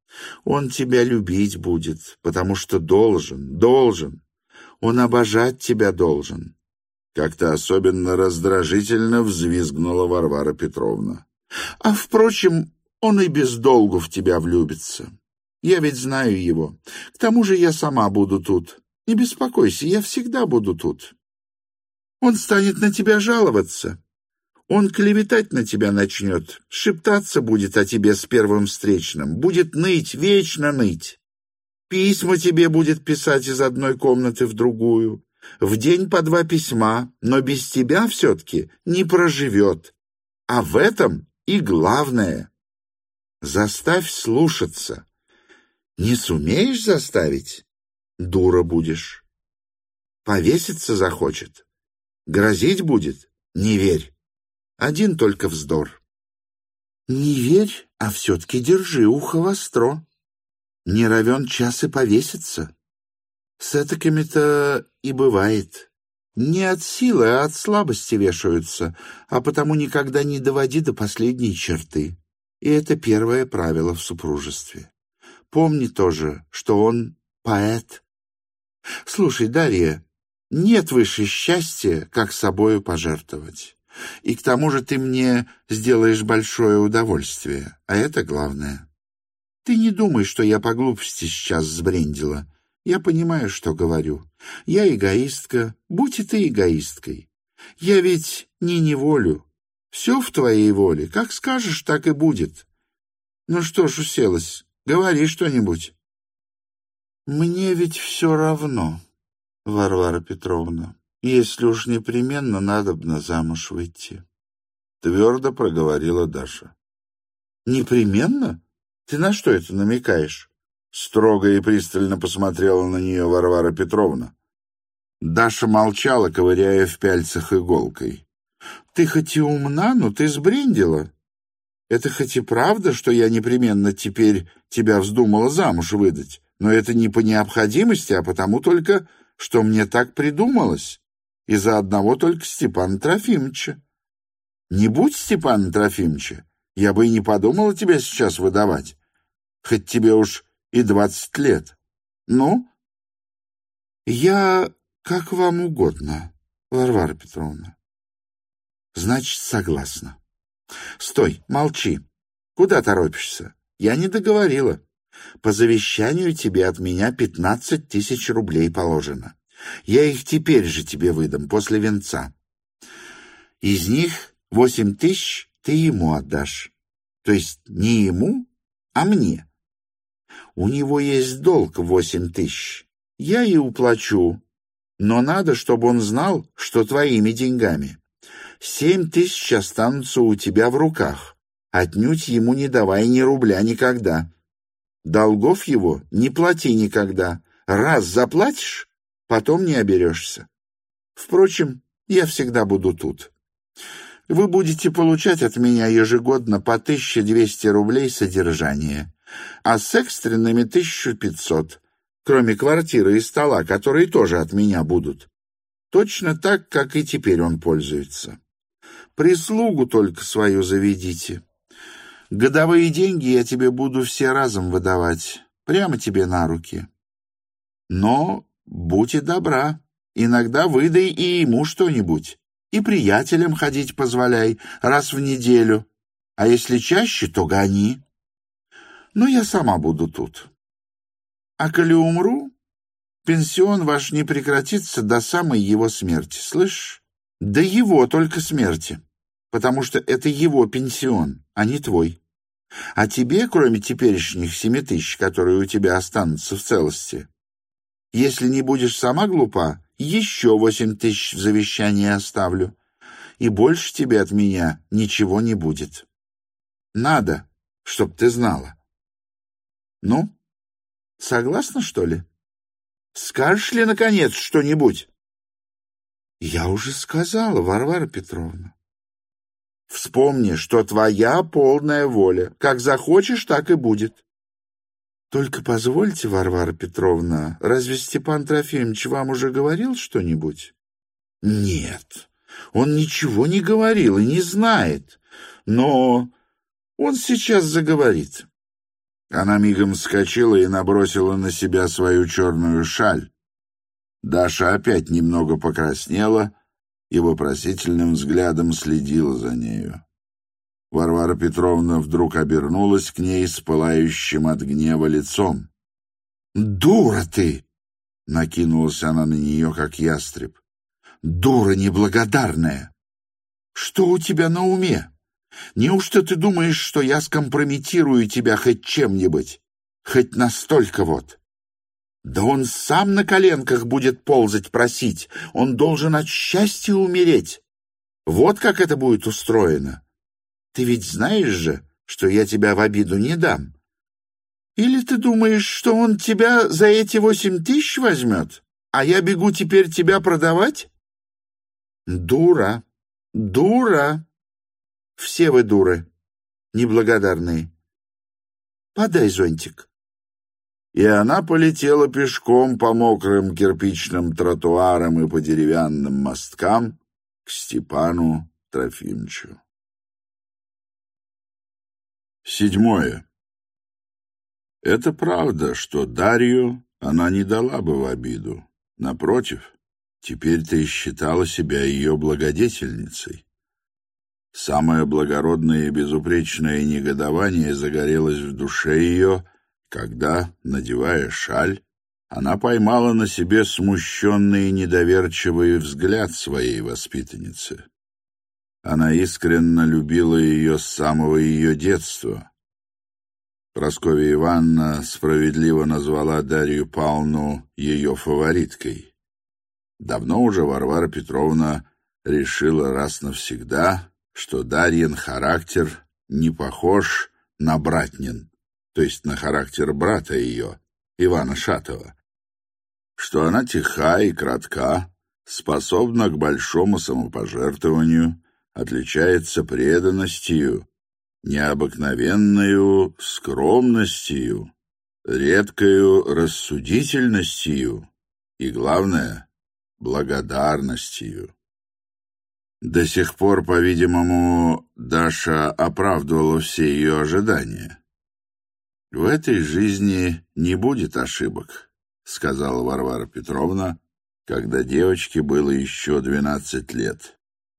Он тебя любить будет, потому что должен, должен. Он обожать тебя должен. Как-то особенно раздражительно взвизгнула Варвара Петровна. А, впрочем, он и без долгу в тебя влюбится. Я ведь знаю его. К тому же я сама буду тут. Не беспокойся, я всегда буду тут. Он станет на тебя жаловаться. Он клеветать на тебя начнет, шептаться будет о тебе с первым встречным, будет ныть, вечно ныть. Письма тебе будет писать из одной комнаты в другую. В день по два письма, но без тебя все-таки не проживет. А в этом и главное. Заставь слушаться. Не сумеешь заставить — дура будешь. Повеситься захочет, грозить будет — не верь. Один только вздор. Не верь, а все-таки держи ухо востро. Не равен час и повеситься. С этакими-то и бывает. Не от силы, а от слабости вешаются, а потому никогда не доводи до последней черты. И это первое правило в супружестве. Помни тоже, что он поэт. Слушай, Дарья, нет выше счастья, как собою пожертвовать. И к тому же ты мне сделаешь большое удовольствие, а это главное. Ты не думай, что я по глупости сейчас сбрендила. Я понимаю, что говорю. Я эгоистка, будь и ты эгоисткой. Я ведь не неволю. Все в твоей воле. Как скажешь, так и будет. Ну что ж, уселась, говори что-нибудь. Мне ведь все равно, Варвара Петровна. Если уж непременно надобно замуж выйти, — твердо проговорила Даша. — Непременно? Ты на что это намекаешь? — строго и пристально посмотрела на нее Варвара Петровна. Даша молчала, ковыряя в пяльцах иголкой. — Ты хоть и умна, но ты сбрендила. Это хоть и правда, что я непременно теперь тебя вздумала замуж выдать, но это не по необходимости, а потому только, что мне так придумалось. Из-за одного только Степана Трофимовича. Не будь Степана Трофимовича, я бы и не подумала тебя сейчас выдавать, хоть тебе уж и двадцать лет. Ну? Я как вам угодно, Варвара Петровна. Значит, согласна. Стой, молчи. Куда торопишься? Я не договорила. По завещанию тебе от меня пятнадцать тысяч рублей положено. Я их теперь же тебе выдам, после венца. Из них восемь тысяч ты ему отдашь. То есть не ему, а мне. У него есть долг восемь тысяч. Я и уплачу. Но надо, чтобы он знал, что твоими деньгами. Семь тысяч останутся у тебя в руках. Отнюдь ему не давай ни рубля никогда. Долгов его не плати никогда. Раз заплатишь, потом не оберешься. Впрочем, я всегда буду тут. Вы будете получать от меня ежегодно по тысяче двести рублей содержания, а с экстренными тысячу пятьсот, кроме квартиры и стола, которые тоже от меня будут. Точно так, как и теперь он пользуется. Прислугу только свою заведите. Годовые деньги я тебе буду все разом выдавать, прямо тебе на руки. Но будь и добра, иногда выдай и ему что-нибудь, и приятелям ходить позволяй раз в неделю, а если чаще, то гони. Но я сама буду тут. А коли умру, пенсион ваш не прекратится до самой его смерти, слышишь? До его только смерти, потому что это его пенсион, а не твой. А тебе, кроме теперешних семи тысяч, которые у тебя останутся в целости, если не будешь сама глупа, еще восемь тысяч в завещании оставлю, и больше тебе от меня ничего не будет. Надо, чтоб ты знала. Ну, согласна, что ли? Скажешь ли, наконец, что-нибудь? Я уже сказала, Варвара Петровна. Вспомни, что твоя полная воля. Как захочешь, так и будет. Только позвольте, Варвара Петровна, разве Степан Трофимович вам уже говорил что-нибудь? Нет, он ничего не говорил и не знает, но он сейчас заговорит. Она мигом вскочила и набросила на себя свою черную шаль. Даша опять немного покраснела и вопросительным взглядом следила за нею. Варвара Петровна вдруг обернулась к ней с пылающим от гнева лицом. «Дура ты!» — накинулась она на нее, как ястреб. «Дура неблагодарная! Что у тебя на уме? Неужто ты думаешь, что я скомпрометирую тебя хоть чем-нибудь? Хоть настолько вот? Да он сам на коленках будет ползать просить. Он должен от счастья умереть. Вот как это будет устроено. Ты ведь знаешь же, что я тебя в обиду не дам. Или ты думаешь, что он тебя за эти восемь тысяч возьмет, а я бегу теперь тебя продавать? Дура, дура. Все вы дуры, неблагодарные. Подай зонтик». И она полетела пешком по мокрым кирпичным тротуарам и по деревянным мосткам к Степану Трофимовичу. Седьмое. Это правда, что Дарью она не дала бы в обиду. Напротив, теперь ты считала себя ее благодетельницей. Самое благородное и безупречное негодование загорелось в душе ее, когда, надевая шаль, она поймала на себе смущенный и недоверчивый взгляд своей воспитанницы. Она искренне любила ее с самого ее детства. Прасковья Ивановна справедливо назвала Дарью Павловну ее фавориткой. Давно уже Варвара Петровна решила раз навсегда, что Дарьин характер не похож на братнин, то есть на характер брата ее, Ивана Шатова, что она тиха и кратка, способна к большому самопожертвованию, отличается преданностью, необыкновенную скромностью, редкою рассудительностью и, главное, благодарностью. До сих пор, по-видимому, Даша оправдывала все ее ожидания. «В этой жизни не будет ошибок», — сказала Варвара Петровна, когда девочке было еще двенадцать лет.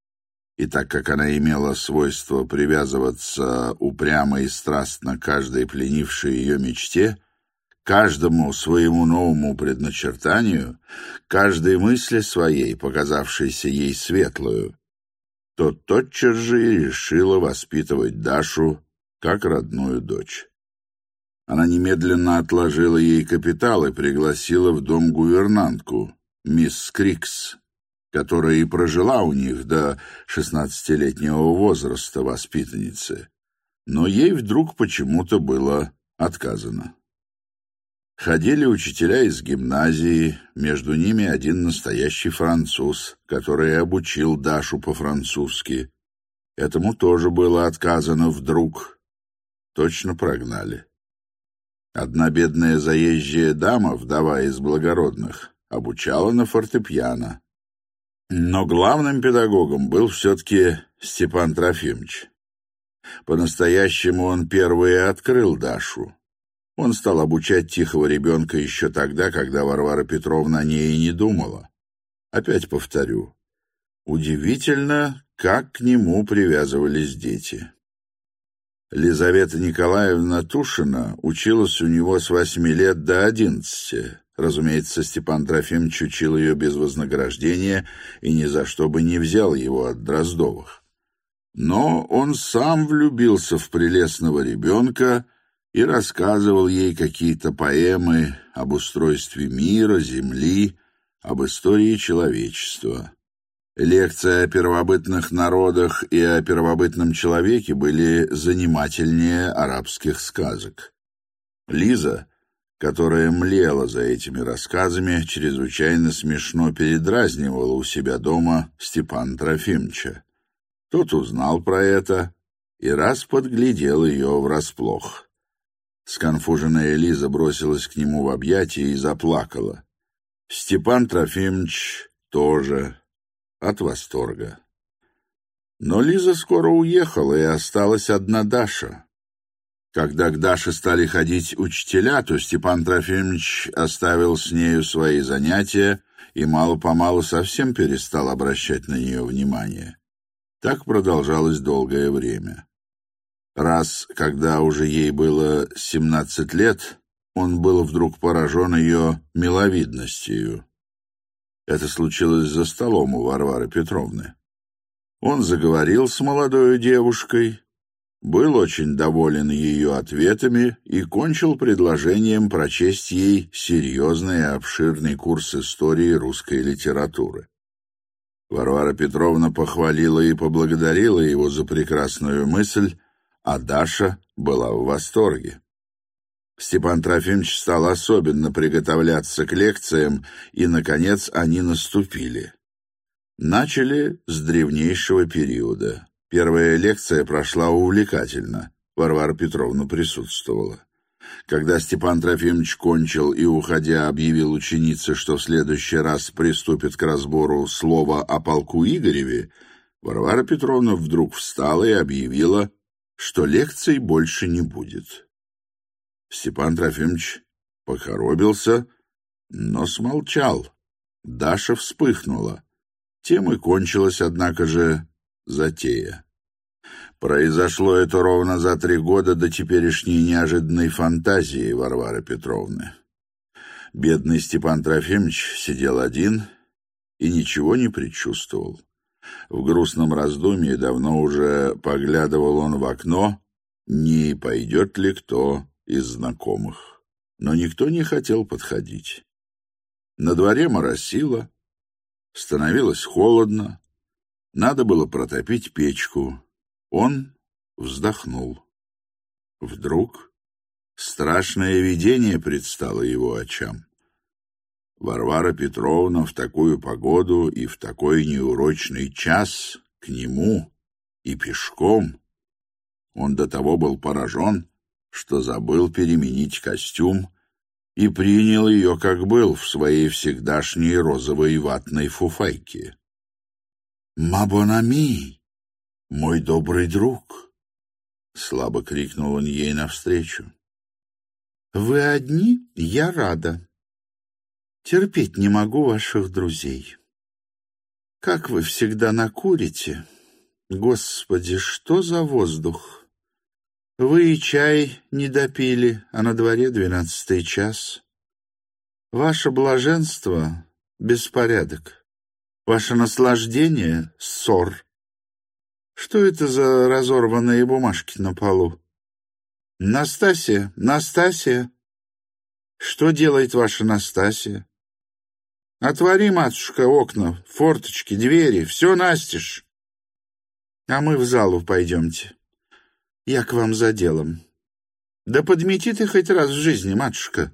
И так как она имела свойство привязываться упрямо и страстно к каждой пленившей ее мечте, каждому своему новому предначертанию, каждой мысли своей, показавшейся ей светлую, то тотчас же и решила воспитывать Дашу как родную дочь. Она немедленно отложила ей капитал и пригласила в дом гувернантку, мисс Крикс, которая и прожила у них до шестнадцатилетнего возраста воспитанницы, но ей вдруг почему-то было отказано. Ходили учителя из гимназии, между ними один настоящий француз, который обучил Дашу по-французски. Этому тоже было отказано вдруг. Точно прогнали. Одна бедная заезжая дама, вдова из благородных, обучала на фортепиано. Но главным педагогом был все-таки Степан Трофимович. По-настоящему он первый и открыл Дашу. Он стал обучать тихого ребенка еще тогда, когда Варвара Петровна о ней и не думала. Опять повторю, удивительно, как к нему привязывались дети. Лизавета Николаевна Тушина училась у него с восьми лет до одиннадцати. Разумеется, Степан Трофимович учил ее без вознаграждения и ни за что бы не взял его от Дроздовых. Но он сам влюбился в прелестного ребенка и рассказывал ей какие-то поэмы об устройстве мира, земли, об истории человечества. Лекции о первобытных народах и о первобытном человеке были занимательнее арабских сказок. Лиза, которая млела за этими рассказами, чрезвычайно смешно передразнивала у себя дома Степана Трофимовича. Тот узнал про это и раз подглядел ее врасплох. Сконфуженная Лиза бросилась к нему в объятия и заплакала. Степан Трофимович тоже от восторга. Но Лиза скоро уехала, и осталась одна Даша. Когда к Даше стали ходить учителя, то Степан Трофимович оставил с нею свои занятия и мало-помалу совсем перестал обращать на нее внимание. Так продолжалось долгое время. Раз, когда уже ей было семнадцать лет, он был вдруг поражен ее миловидностью. Это случилось за столом у Варвары Петровны. Он заговорил с молодой девушкой, был очень доволен ее ответами и кончил предложением прочесть ей серьезный и обширный курс истории русской литературы. Варвара Петровна похвалила и поблагодарила его за прекрасную мысль, а Даша была в восторге. Степан Трофимович стал особенно приготовляться к лекциям, и, наконец, они наступили. Начали с древнейшего периода. Первая лекция прошла увлекательно. Варвара Петровна присутствовала. Когда Степан Трофимович кончил и, уходя, объявил ученице, что в следующий раз приступит к разбору слова о полку Игореве, Варвара Петровна вдруг встала и объявила, что лекций больше не будет. Степан Трофимович покоробился, но смолчал. Даша вспыхнула. Тем и кончилась, однако же, затея. Произошло это ровно за три года до теперешней неожиданной фантазии Варвары Петровны. Бедный Степан Трофимович сидел один и ничего не предчувствовал. В грустном раздумье давно уже поглядывал он в окно, не пойдет ли кто из знакомых. Но никто не хотел подходить. На дворе моросило, становилось холодно, надо было протопить печку. Он вздохнул. Вдруг страшное видение предстало его очам. Варвара Петровна в такую погоду и в такой неурочный час к нему и пешком. Он до того был поражен, что забыл переменить костюм и принял ее, как был, в своей всегдашней розовой ватной фуфайке. «Ма бон ами, мой добрый друг!» — слабо крикнул он ей навстречу. «Вы одни? Я рада. Терпеть не могу ваших друзей. Как вы всегда накурите! Господи, что за воздух! Вы и чай не допили, а на дворе двенадцатый час. Ваше блаженство — беспорядок. Ваше наслаждение — ссор. Что это за разорванные бумажки на полу? Настасья, Настасья! Что делает ваша Настасья? Отвори, матушка, окна, форточки, двери, все настежь. А мы в залу пойдемте. Я к вам за делом. Да подмети ты хоть раз в жизни, матушка.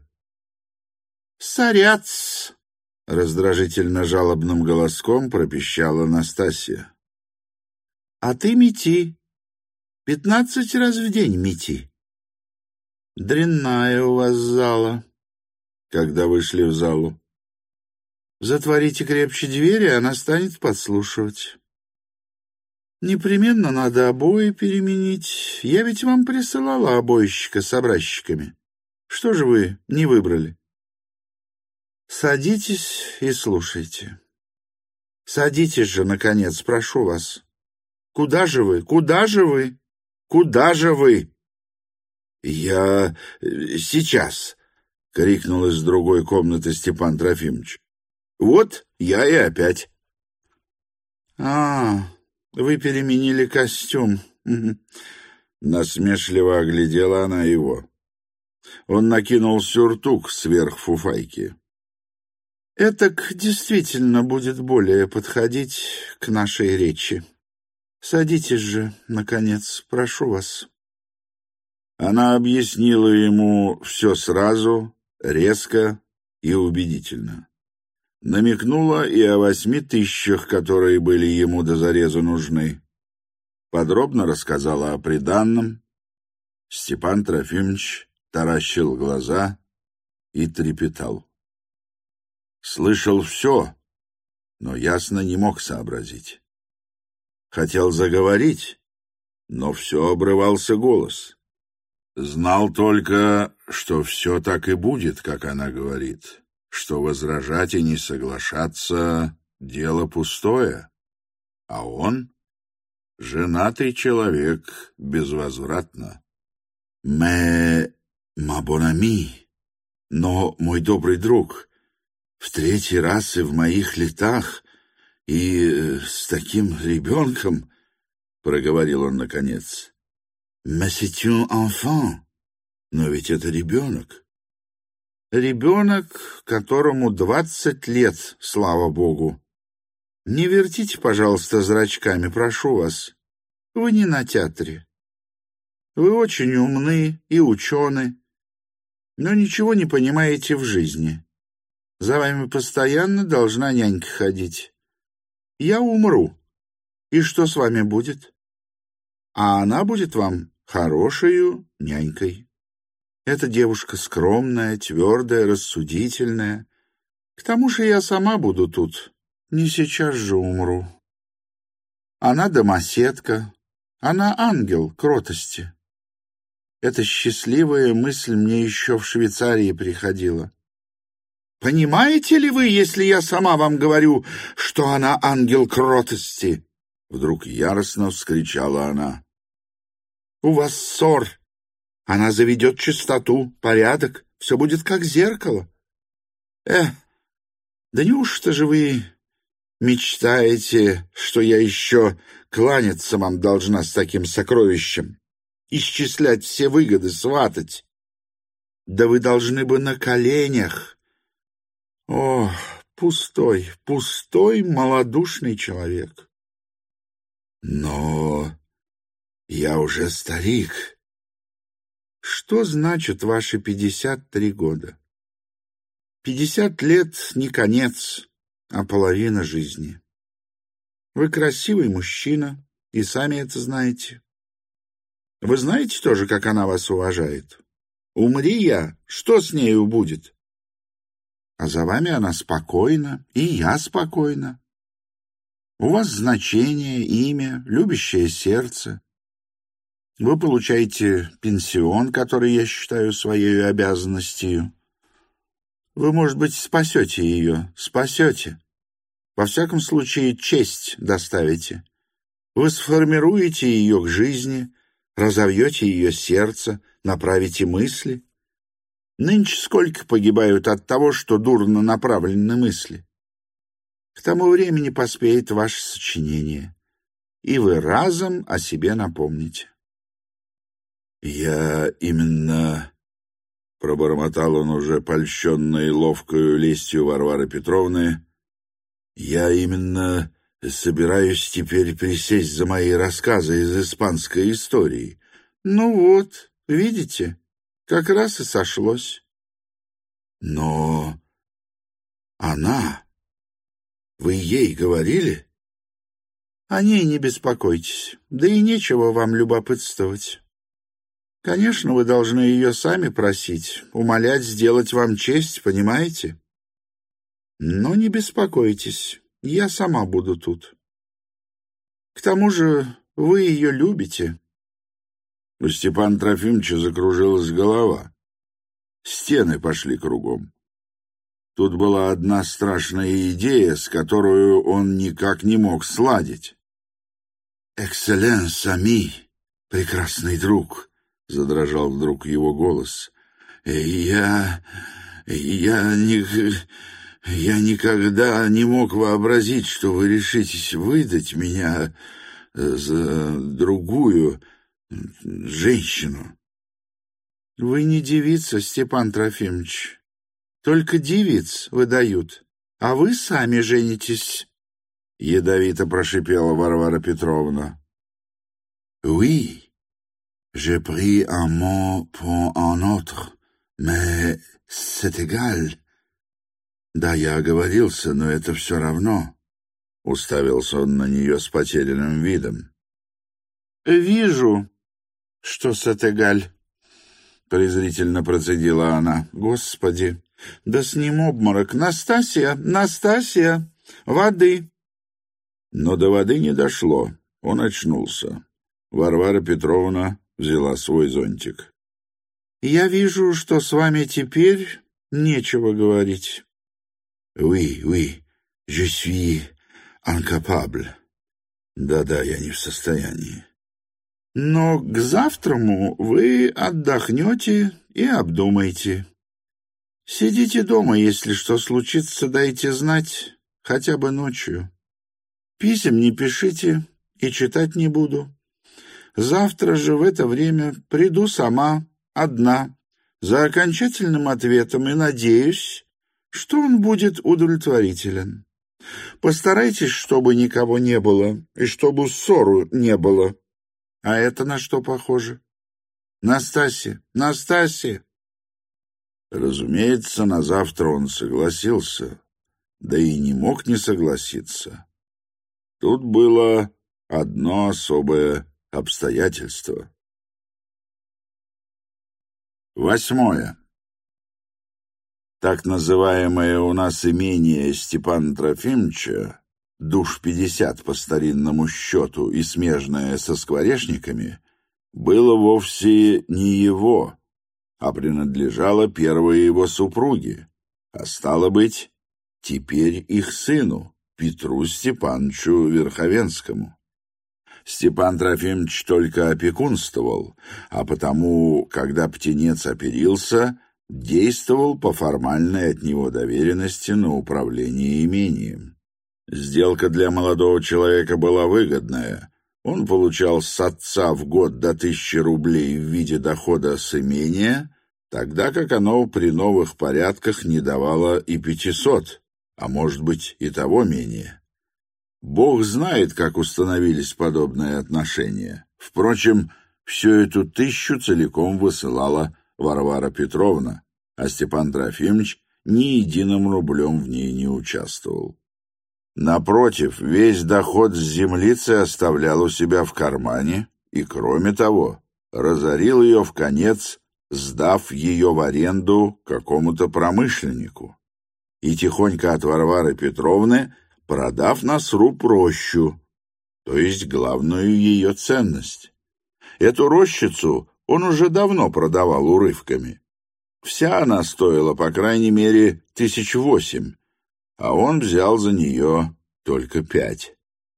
Соряц! Раздражительно жалобным голоском пропищала Настасья. А ты мети. Пятнадцать раз в день мети. Дрянная у вас зала. Когда вышли в залу. Затворите крепче двери, она станет подслушивать. Непременно надо обои переменить. Я ведь вам присылала обойщика с образчиками. Что же вы не выбрали? Садитесь и слушайте. Садитесь же, наконец, прошу вас. Куда же вы? Куда же вы? Куда же вы? Я сейчас, — крикнул из другой комнаты Степан Трофимович. Вот я и опять. А, вы переменили костюм. Насмешливо оглядела она его. Он накинул сюртук сверх фуфайки. Этак действительно будет более подходить к нашей речи. Садитесь же, наконец, прошу вас. Она объяснила ему все сразу, резко и убедительно. Намекнула и о восьми тысячах, которые были ему до зарезу нужны. Подробно рассказала о приданном. Степан Трофимович таращил глаза и трепетал. Слышал все, но ясно не мог сообразить. Хотел заговорить, но все обрывался голос. Знал только, что все так и будет, как она говорит, что возражать и не соглашаться — дело пустое, а он — женатый человек безвозвратно. «Мэ, ма бон ами, но, мой добрый друг, в третий раз и в моих летах, и э, с таким ребенком», — проговорил он наконец. «Mais c'est un enfant, но ведь это ребенок». «Ребенок, которому двадцать лет, слава богу. Не вертите, пожалуйста, зрачками, прошу вас. Вы не на театре. Вы очень умны и учены, но ничего не понимаете в жизни. За вами постоянно должна нянька ходить. Я умру, и что с вами будет? А она будет вам хорошею нянькой. Эта девушка скромная, твердая, рассудительная. К тому же я сама буду тут, не сейчас же умру. Она домоседка, она ангел кротости. Эта счастливая мысль мне еще в Швейцарии приходила. Понимаете ли вы, если я сама вам говорю, что она ангел кротости? Вдруг яростно вскричала она. У вас ссор. Она заведет чистоту, порядок, все будет как зеркало. Эх, да неужто же вы мечтаете, что я еще кланяться вам должна с таким сокровищем, исчислять все выгоды, сватать? Да вы должны бы на коленях. О, пустой, пустой, малодушный человек. Но я уже старик. Что значит ваши пятьдесят три года? Пятьдесят лет не конец, а половина жизни. Вы красивый мужчина, и сами это знаете. Вы знаете тоже, как она вас уважает? Умри я, что с нею будет? А за вами она спокойна, и я спокойна. У вас значение, имя, любящее сердце. Вы получаете пенсион, который я считаю своей обязанностью. Вы, может быть, спасете ее, спасете. Во всяком случае, честь доставите. Вы сформируете ее к жизни, разовьете ее сердце, направите мысли. Нынче сколько погибают от того, что дурно направлены мысли. К тому времени поспеет ваше сочинение, и вы разом о себе напомните. «Я именно...» — пробормотал он уже польщенный ловкою лестью Варвары Петровны. «Я именно собираюсь теперь присесть за мои рассказы из испанской истории». «Ну вот, видите, как раз и сошлось». «Но она... Вы ей говорили?» «О ней не беспокойтесь, да и нечего вам любопытствовать. Конечно, вы должны ее сами просить, умолять сделать вам честь, понимаете? Но не беспокойтесь, я сама буду тут. К тому же вы ее любите». У Степана Трофимовича закружилась голова. Стены пошли кругом. Тут была одна страшная идея, с которой он никак не мог сладить. «Экселленс, ами, прекрасный друг», — задрожал вдруг его голос. «Я... я... не... я никогда не мог вообразить, что вы решитесь выдать меня за другую женщину». «Вы не девица, Степан Трофимович. Только девиц выдают, а вы сами женитесь», — ядовито прошипела Варвара Петровна. «Oui, j'ai pris un mot pour un autre, mais c'est égal». «Да, я оговорился, но это все равно», — уставился он на нее с потерянным видом. «Вижу, что c'est égal», — презрительно процедила она. «Господи, да с ним обморок! Настасья, Настасья, воды!» Но до воды не дошло. Он очнулся. Варвара Петровна взяла свой зонтик. Я вижу, что с вами теперь нечего говорить. Oui, oui, je suis incapable. Да-да, я не в состоянии. Но к завтраму вы отдохнете и обдумайте. Сидите дома, если что случится, дайте знать, хотя бы ночью. Писем не пишите и читать не буду. Завтра же в это время приду сама, одна, за окончательным ответом и надеюсь, что он будет удовлетворителен. Постарайтесь, чтобы никого не было, и чтобы ссору не было. А это на что похоже? Настасья, Настасья! Разумеется, на завтра он согласился, да и не мог не согласиться. Тут было одно особое обстоятельство. Восьмое. Так называемое у нас имение Степана Трофимовича, душ пятьдесят по старинному счету и смежное со скворечниками, было вовсе не его, а принадлежало первой его супруге, а стало быть, теперь их сыну, Петру Степановичу Верховенскому. Степан Трофимович только опекунствовал, а потому, когда птенец оперился, действовал по формальной от него доверенности на управление имением. Сделка для молодого человека была выгодная. Он получал с отца в год до тысячи рублей в виде дохода с имения, тогда как оно при новых порядках не давало и пятисот, а может быть и того менее. Бог знает, как установились подобные отношения. Впрочем, всю эту тысячу целиком высылала Варвара Петровна, а Степан Трофимович ни единым рублем в ней не участвовал. Напротив, весь доход с землицы оставлял у себя в кармане и, кроме того, разорил ее вконец, сдав ее в аренду какому-то промышленнику, и тихонько от Варвары Петровны продав на сруб рощу, то есть главную ее ценность. Эту рощицу он уже давно продавал урывками. Вся она стоила, по крайней мере, тысяч восемь, а он взял за нее только пять.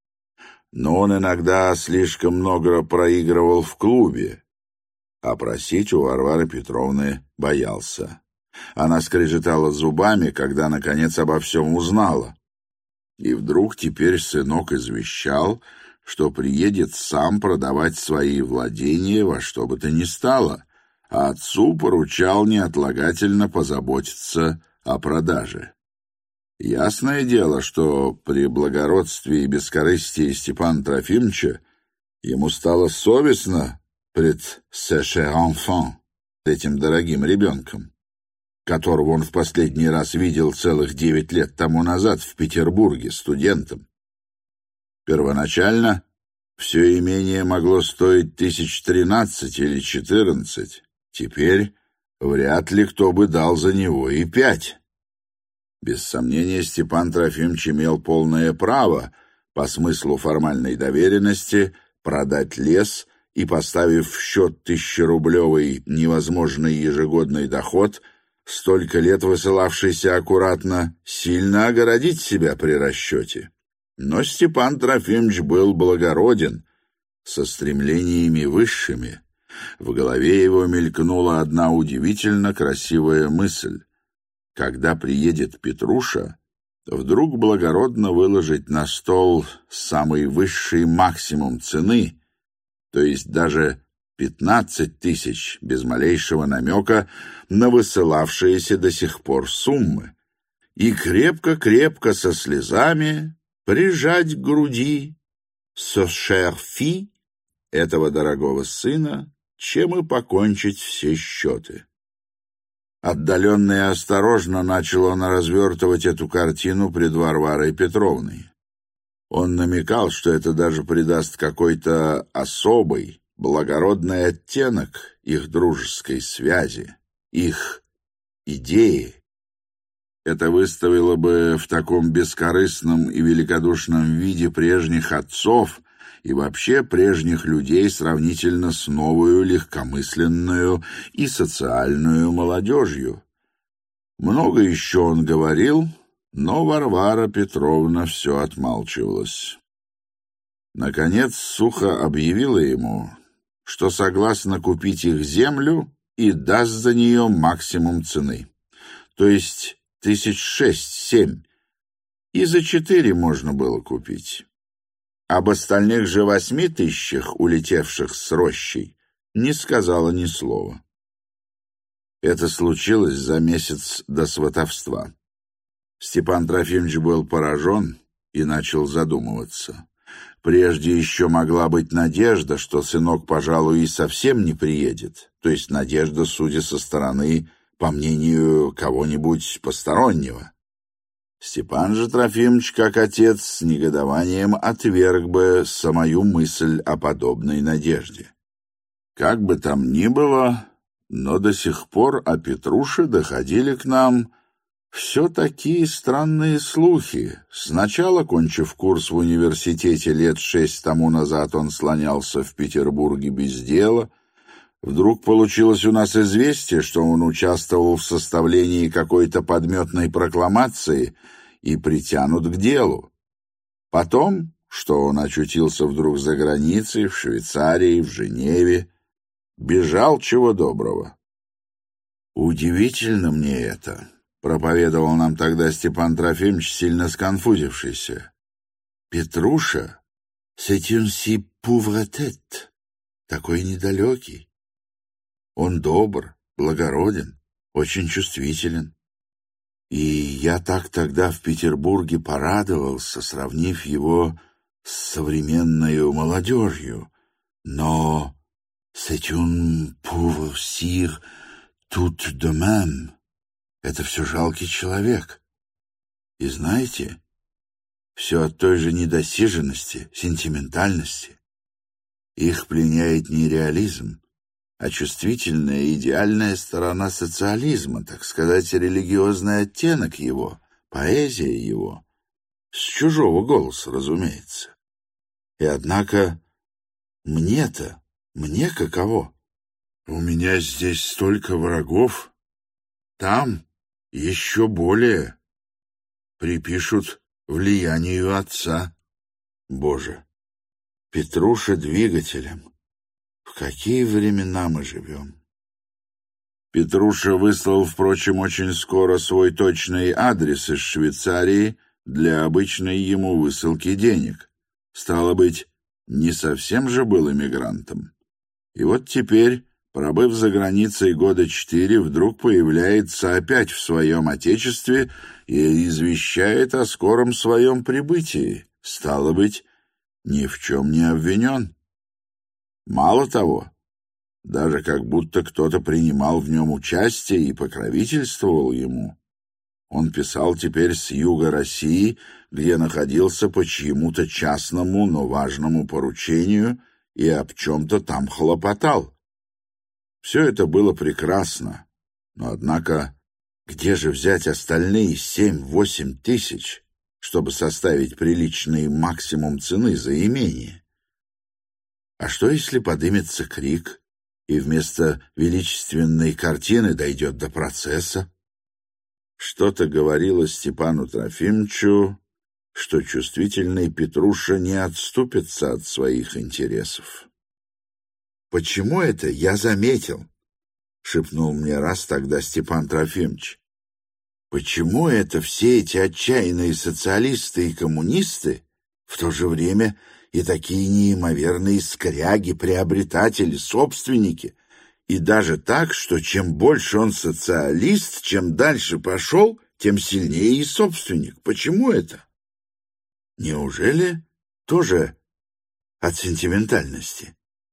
Но он иногда слишком много проигрывал в клубе, а просить у Варвары Петровны боялся. Она скрежетала зубами, когда, наконец, обо всем узнала. И вдруг теперь сынок извещал, что приедет сам продавать свои владения во что бы то ни стало, а отцу поручал неотлагательно позаботиться о продаже. Ясное дело, что при благородстве и бескорыстии Степана Трофимовича ему стало совестно пред «ce cher enfant», этим дорогим ребенком, которого он в последний раз видел целых девять лет тому назад в Петербурге студентом. Первоначально все имение могло стоить тысяч тринадцать или четырнадцать, теперь вряд ли кто бы дал за него и пять. Без сомнения, Степан Трофимович имел полное право, по смыслу формальной доверенности, продать лес и, поставив в счет тысячерублевый невозможный ежегодный доход, столько лет высылавшийся аккуратно, сильно огородить себя при расчете. Но Степан Трофимович был благороден, со стремлениями высшими. В голове его мелькнула одна удивительно красивая мысль. Когда приедет Петруша, вдруг благородно выложить на стол самый высший максимум цены, то есть даже пятнадцать тысяч без малейшего намека на высылавшиеся до сих пор суммы, и крепко-крепко со слезами прижать к груди «ce cher fils» этого дорогого сына, чем и покончить все счеты. Отдаленно и осторожно начал он развертывать эту картину пред Варварой Петровной. Он намекал, что это даже придаст какой-то особый, благородный оттенок их дружеской связи, их идеи. Это выставило бы в таком бескорыстном и великодушном виде прежних отцов и вообще прежних людей сравнительно с новую легкомысленную и социальную молодежью. Много еще он говорил, но Варвара Петровна все отмалчивалась. Наконец сухо объявила ему, что согласна купить их землю и даст за нее максимум цены, то есть тысяч шесть-семь, и за четыре можно было купить. Об остальных же восьми тысячах, улетевших с рощей, не сказала ни слова. Это случилось за месяц до сватовства. Степан Трофимович был поражен и начал задумываться. Прежде еще могла быть надежда, что сынок, пожалуй, и совсем не приедет, то есть надежда, судя со стороны, по мнению кого-нибудь постороннего. Степан же Трофимович, как отец, с негодованием отверг бы самую мысль о подобной надежде. Как бы там ни было, но до сих пор о Петруше доходили к нам все такие странные слухи. Сначала, кончив курс в университете лет шесть тому назад, он слонялся в Петербурге без дела. Вдруг получилось у нас известие, что он участвовал в составлении какой-то подметной прокламации и притянут к делу. Потом, что он очутился вдруг за границей, в Швейцарии, в Женеве, бежал чего доброго. «Удивительно мне это», — проповедовал нам тогда Степан Трофимович, сильно сконфузившийся. «Петруша, c'est un si pauvre tête, такой недалекий. Он добр, благороден, очень чувствителен. И я так тогда в Петербурге порадовался, сравнив его с современной молодежью. Но c'est un pauvre sire tout de même. Это все жалкий человек. И знаете, все от той же недосиженности, сентиментальности. Их пленяет не реализм, а чувствительная идеальная сторона социализма, так сказать, религиозный оттенок его, поэзия его, с чужого голоса, разумеется. И однако мне-то, мне каково? У меня здесь столько врагов, там еще более припишут влиянию отца. Боже, Петруша двигателем. В какие времена мы живем? Петруша выслал, впрочем, очень скоро свой точный адрес из Швейцарии для обычной ему высылки денег. Стало быть, не совсем же был эмигрантом. И вот теперь, пробыв за границей года четыре, вдруг появляется опять в своем отечестве и извещает о скором своем прибытии. Стало быть, ни в чем не обвинен. Мало того, даже как будто кто-то принимал в нем участие и покровительствовал ему. Он писал теперь с юга России, где находился по чьему-то частному, но важному поручению и об чем-то там хлопотал. Все это было прекрасно, но, однако, где же взять остальные семь-восемь тысяч, чтобы составить приличный максимум цены за имение? А что, если подымется крик, и вместо величественной картины дойдет до процесса? Что-то говорило Степану Трофимовичу, что чувствительный Петруша не отступится от своих интересов. «Почему это я заметил?» — шепнул мне раз тогда Степан Трофимович. «Почему это все эти отчаянные социалисты и коммунисты в то же время и такие неимоверные скряги, приобретатели, собственники, и даже так, что чем больше он социалист, чем дальше пошел, тем сильнее и собственник? Почему это? Неужели тоже от сентиментальности?»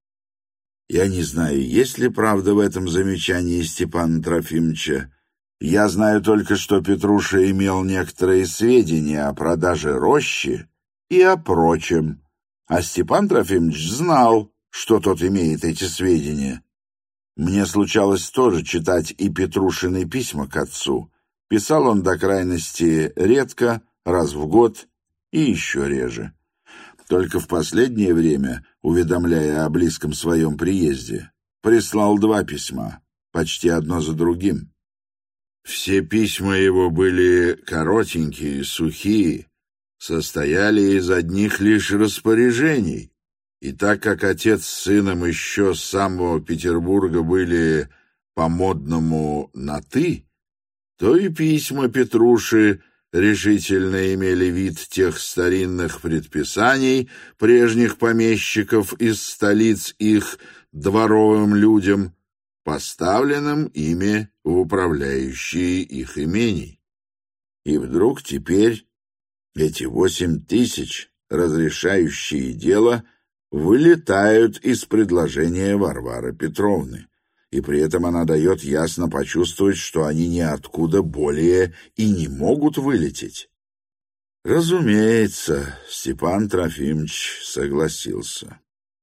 Я не знаю, есть ли правда в этом замечании Степана Трофимовича. Я знаю только, что Петруша имел некоторые сведения о продаже рощи и о прочем, а Степан Трофимович знал, что тот имеет эти сведения. Мне случалось тоже читать и Петрушины письма к отцу. Писал он до крайности редко, раз в год и еще реже. Только в последнее время, уведомляя о близком своем приезде, прислал два письма, почти одно за другим. Все письма его были коротенькие, сухие, состояли из одних лишь распоряжений. И так как отец с сыном еще с самого Петербурга были по-модному на «ты», то и письма Петруши решительно имели вид тех старинных предписаний прежних помещиков из столиц их дворовым людям, поставленным ими в управляющие их имений. И вдруг теперь эти восемь тысяч, разрешающие дело, вылетают из предложения Варвары Петровны, и при этом она дает ясно почувствовать, что они ниоткуда более и не могут вылететь. Разумеется, Степан Трофимович согласился.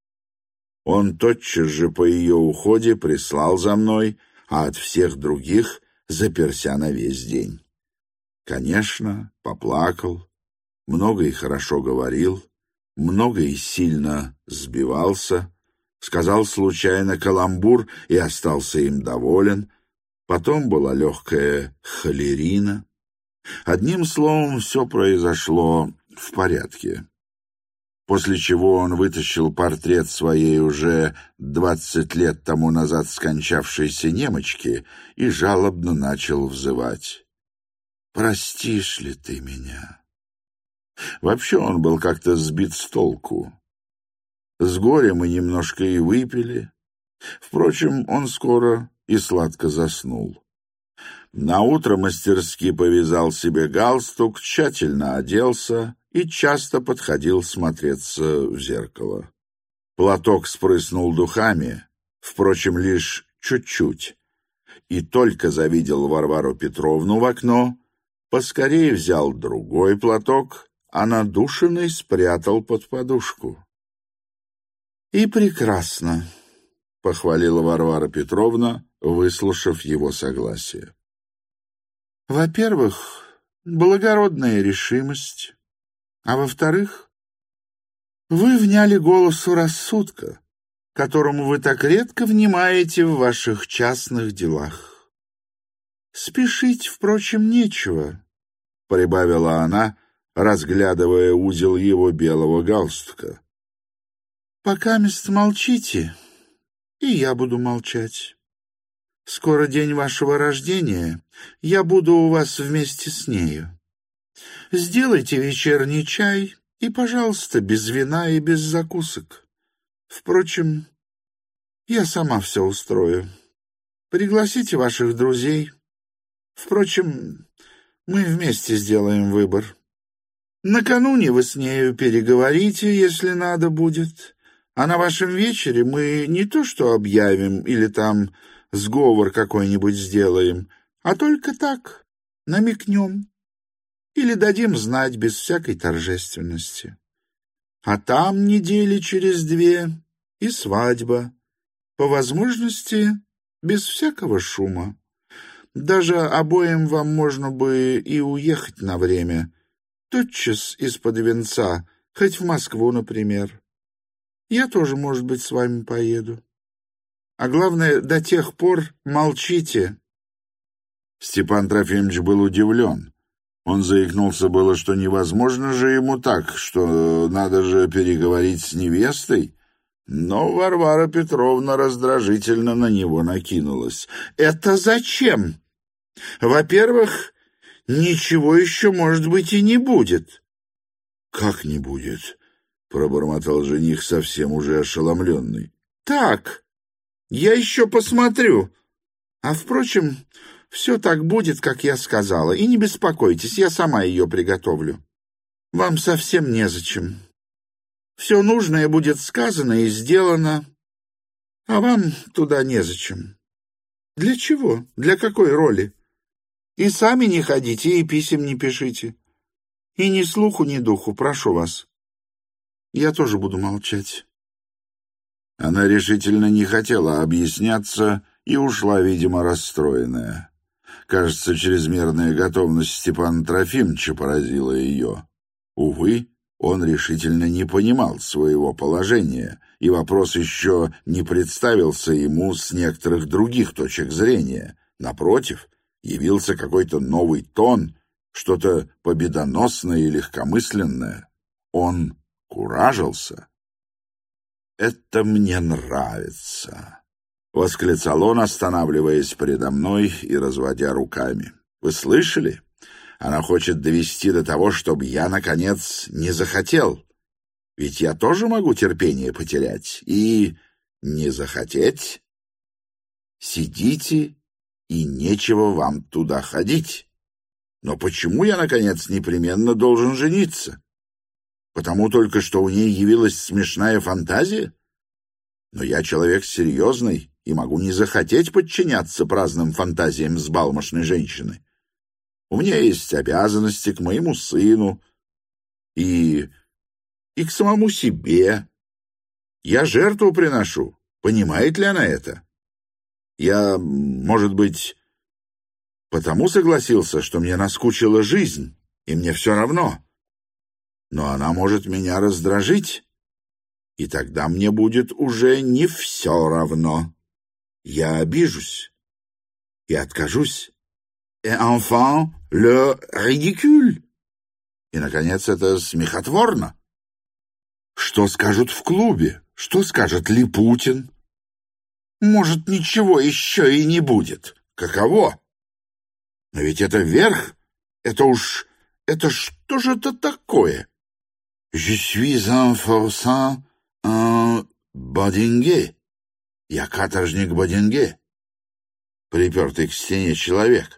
Он тотчас же по ее уходе прислал за мной, а от всех других заперся на весь день. Конечно, поплакал, много и хорошо говорил, много и сильно сбивался, сказал случайно каламбур и остался им доволен. Потом была легкая холерина. Одним словом, все произошло в порядке. После чего он вытащил портрет своей уже двадцать лет тому назад скончавшейся немочки и жалобно начал взывать: «Простишь ли ты меня?» Вообще он был как-то сбит с толку. С горя мы немножко и выпили. Впрочем, он скоро и сладко заснул. Наутро мастерски повязал себе галстук, тщательно оделся и часто подходил смотреться в зеркало. Платок спрыснул духами, впрочем, лишь чуть-чуть, и только завидел Варвару Петровну в окно, поскорее взял другой платок, а надушенный спрятал под подушку. «И прекрасно», — похвалила Варвара Петровна, выслушав его согласие. «Во-первых, благородная решимость, а во-вторых, вы вняли голосу рассудка, которому вы так редко внимаете в ваших частных делах. Спешить, впрочем, нечего», — прибавила она, разглядывая узел его белого галстука. «Покамест молчите, и я буду молчать. Скоро день вашего рождения, я буду у вас вместе с нею. Сделайте вечерний чай и, пожалуйста, без вина и без закусок. Впрочем, я сама все устрою. Пригласите ваших друзей. Впрочем, мы вместе сделаем выбор. Накануне вы с нею переговорите, если надо будет, а на вашем вечере мы не то что объявим или там сговор какой-нибудь сделаем, а только так, намекнем или дадим знать без всякой торжественности. А там недели через две и свадьба, по возможности без всякого шума. Даже обоим вам можно бы и уехать на время, тотчас из-под венца, хоть в Москву, например. Я тоже, может быть, с вами поеду. А главное, до тех пор молчите». Степан Трофимович был удивлен. Он заикнулся было, что невозможно же ему так, что надо же переговорить с невестой. Но Варвара Петровна раздражительно на него накинулась. «Это зачем? Во-первых, ничего еще, может быть, и не будет». «Как не будет?» — пробормотал жених, совсем уже ошеломленный. «Так, я еще посмотрю. А, впрочем, все так будет, как я сказала. И не беспокойтесь, я сама ее приготовлю. Вам совсем незачем. Все нужное будет сказано и сделано, а вам туда незачем. Для чего? Для какой роли? И сами не ходите, и писем не пишите. И ни слуху, ни духу, прошу вас. Я тоже буду молчать». Она решительно не хотела объясняться и ушла, видимо, расстроенная. Кажется, чрезмерная готовность Степана Трофимовича поразила ее. Увы, Он решительно не понимал своего положения, и вопрос еще не представился ему с некоторых других точек зрения. Напротив, явился какой-то новый тон, что-то победоносное и легкомысленное. Он куражился. «Это мне нравится», — восклицал он, останавливаясь передо мной и разводя руками. «Вы слышали? Она хочет довести до того, чтобы я, наконец, не захотел. Ведь я тоже могу терпение потерять и не захотеть. Сидите, и нечего вам туда ходить. Но почему я, наконец, непременно должен жениться? Потому только что у ней явилась смешная фантазия? Но я человек серьезный и могу не захотеть подчиняться праздным фантазиям взбалмошной женщины. У меня есть обязанности к моему сыну и... и к самому себе. Я жертву приношу. Понимает ли она это? Я, может быть, потому согласился, что мне наскучила жизнь, и мне все равно. Но она может меня раздражить, и тогда мне будет уже не все равно. Я обижусь и откажусь. Et enfin, le ridicule. И, наконец, это смехотворно. Что скажут в клубе? Что скажет Липутин? Может, ничего еще и не будет. Каково? Но ведь это верх. Это уж... Это что же это такое? Je suis un forçat, un бодинге. Я каторжник бодинге. Припертый к стене человек.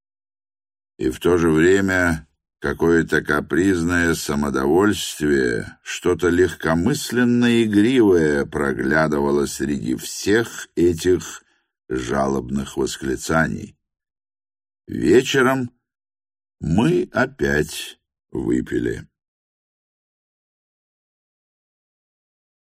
И в то же время какое-то капризное самодовольствие, что-то легкомысленно-игривое проглядывало среди всех этих жалобных восклицаний. Вечером мы опять выпили.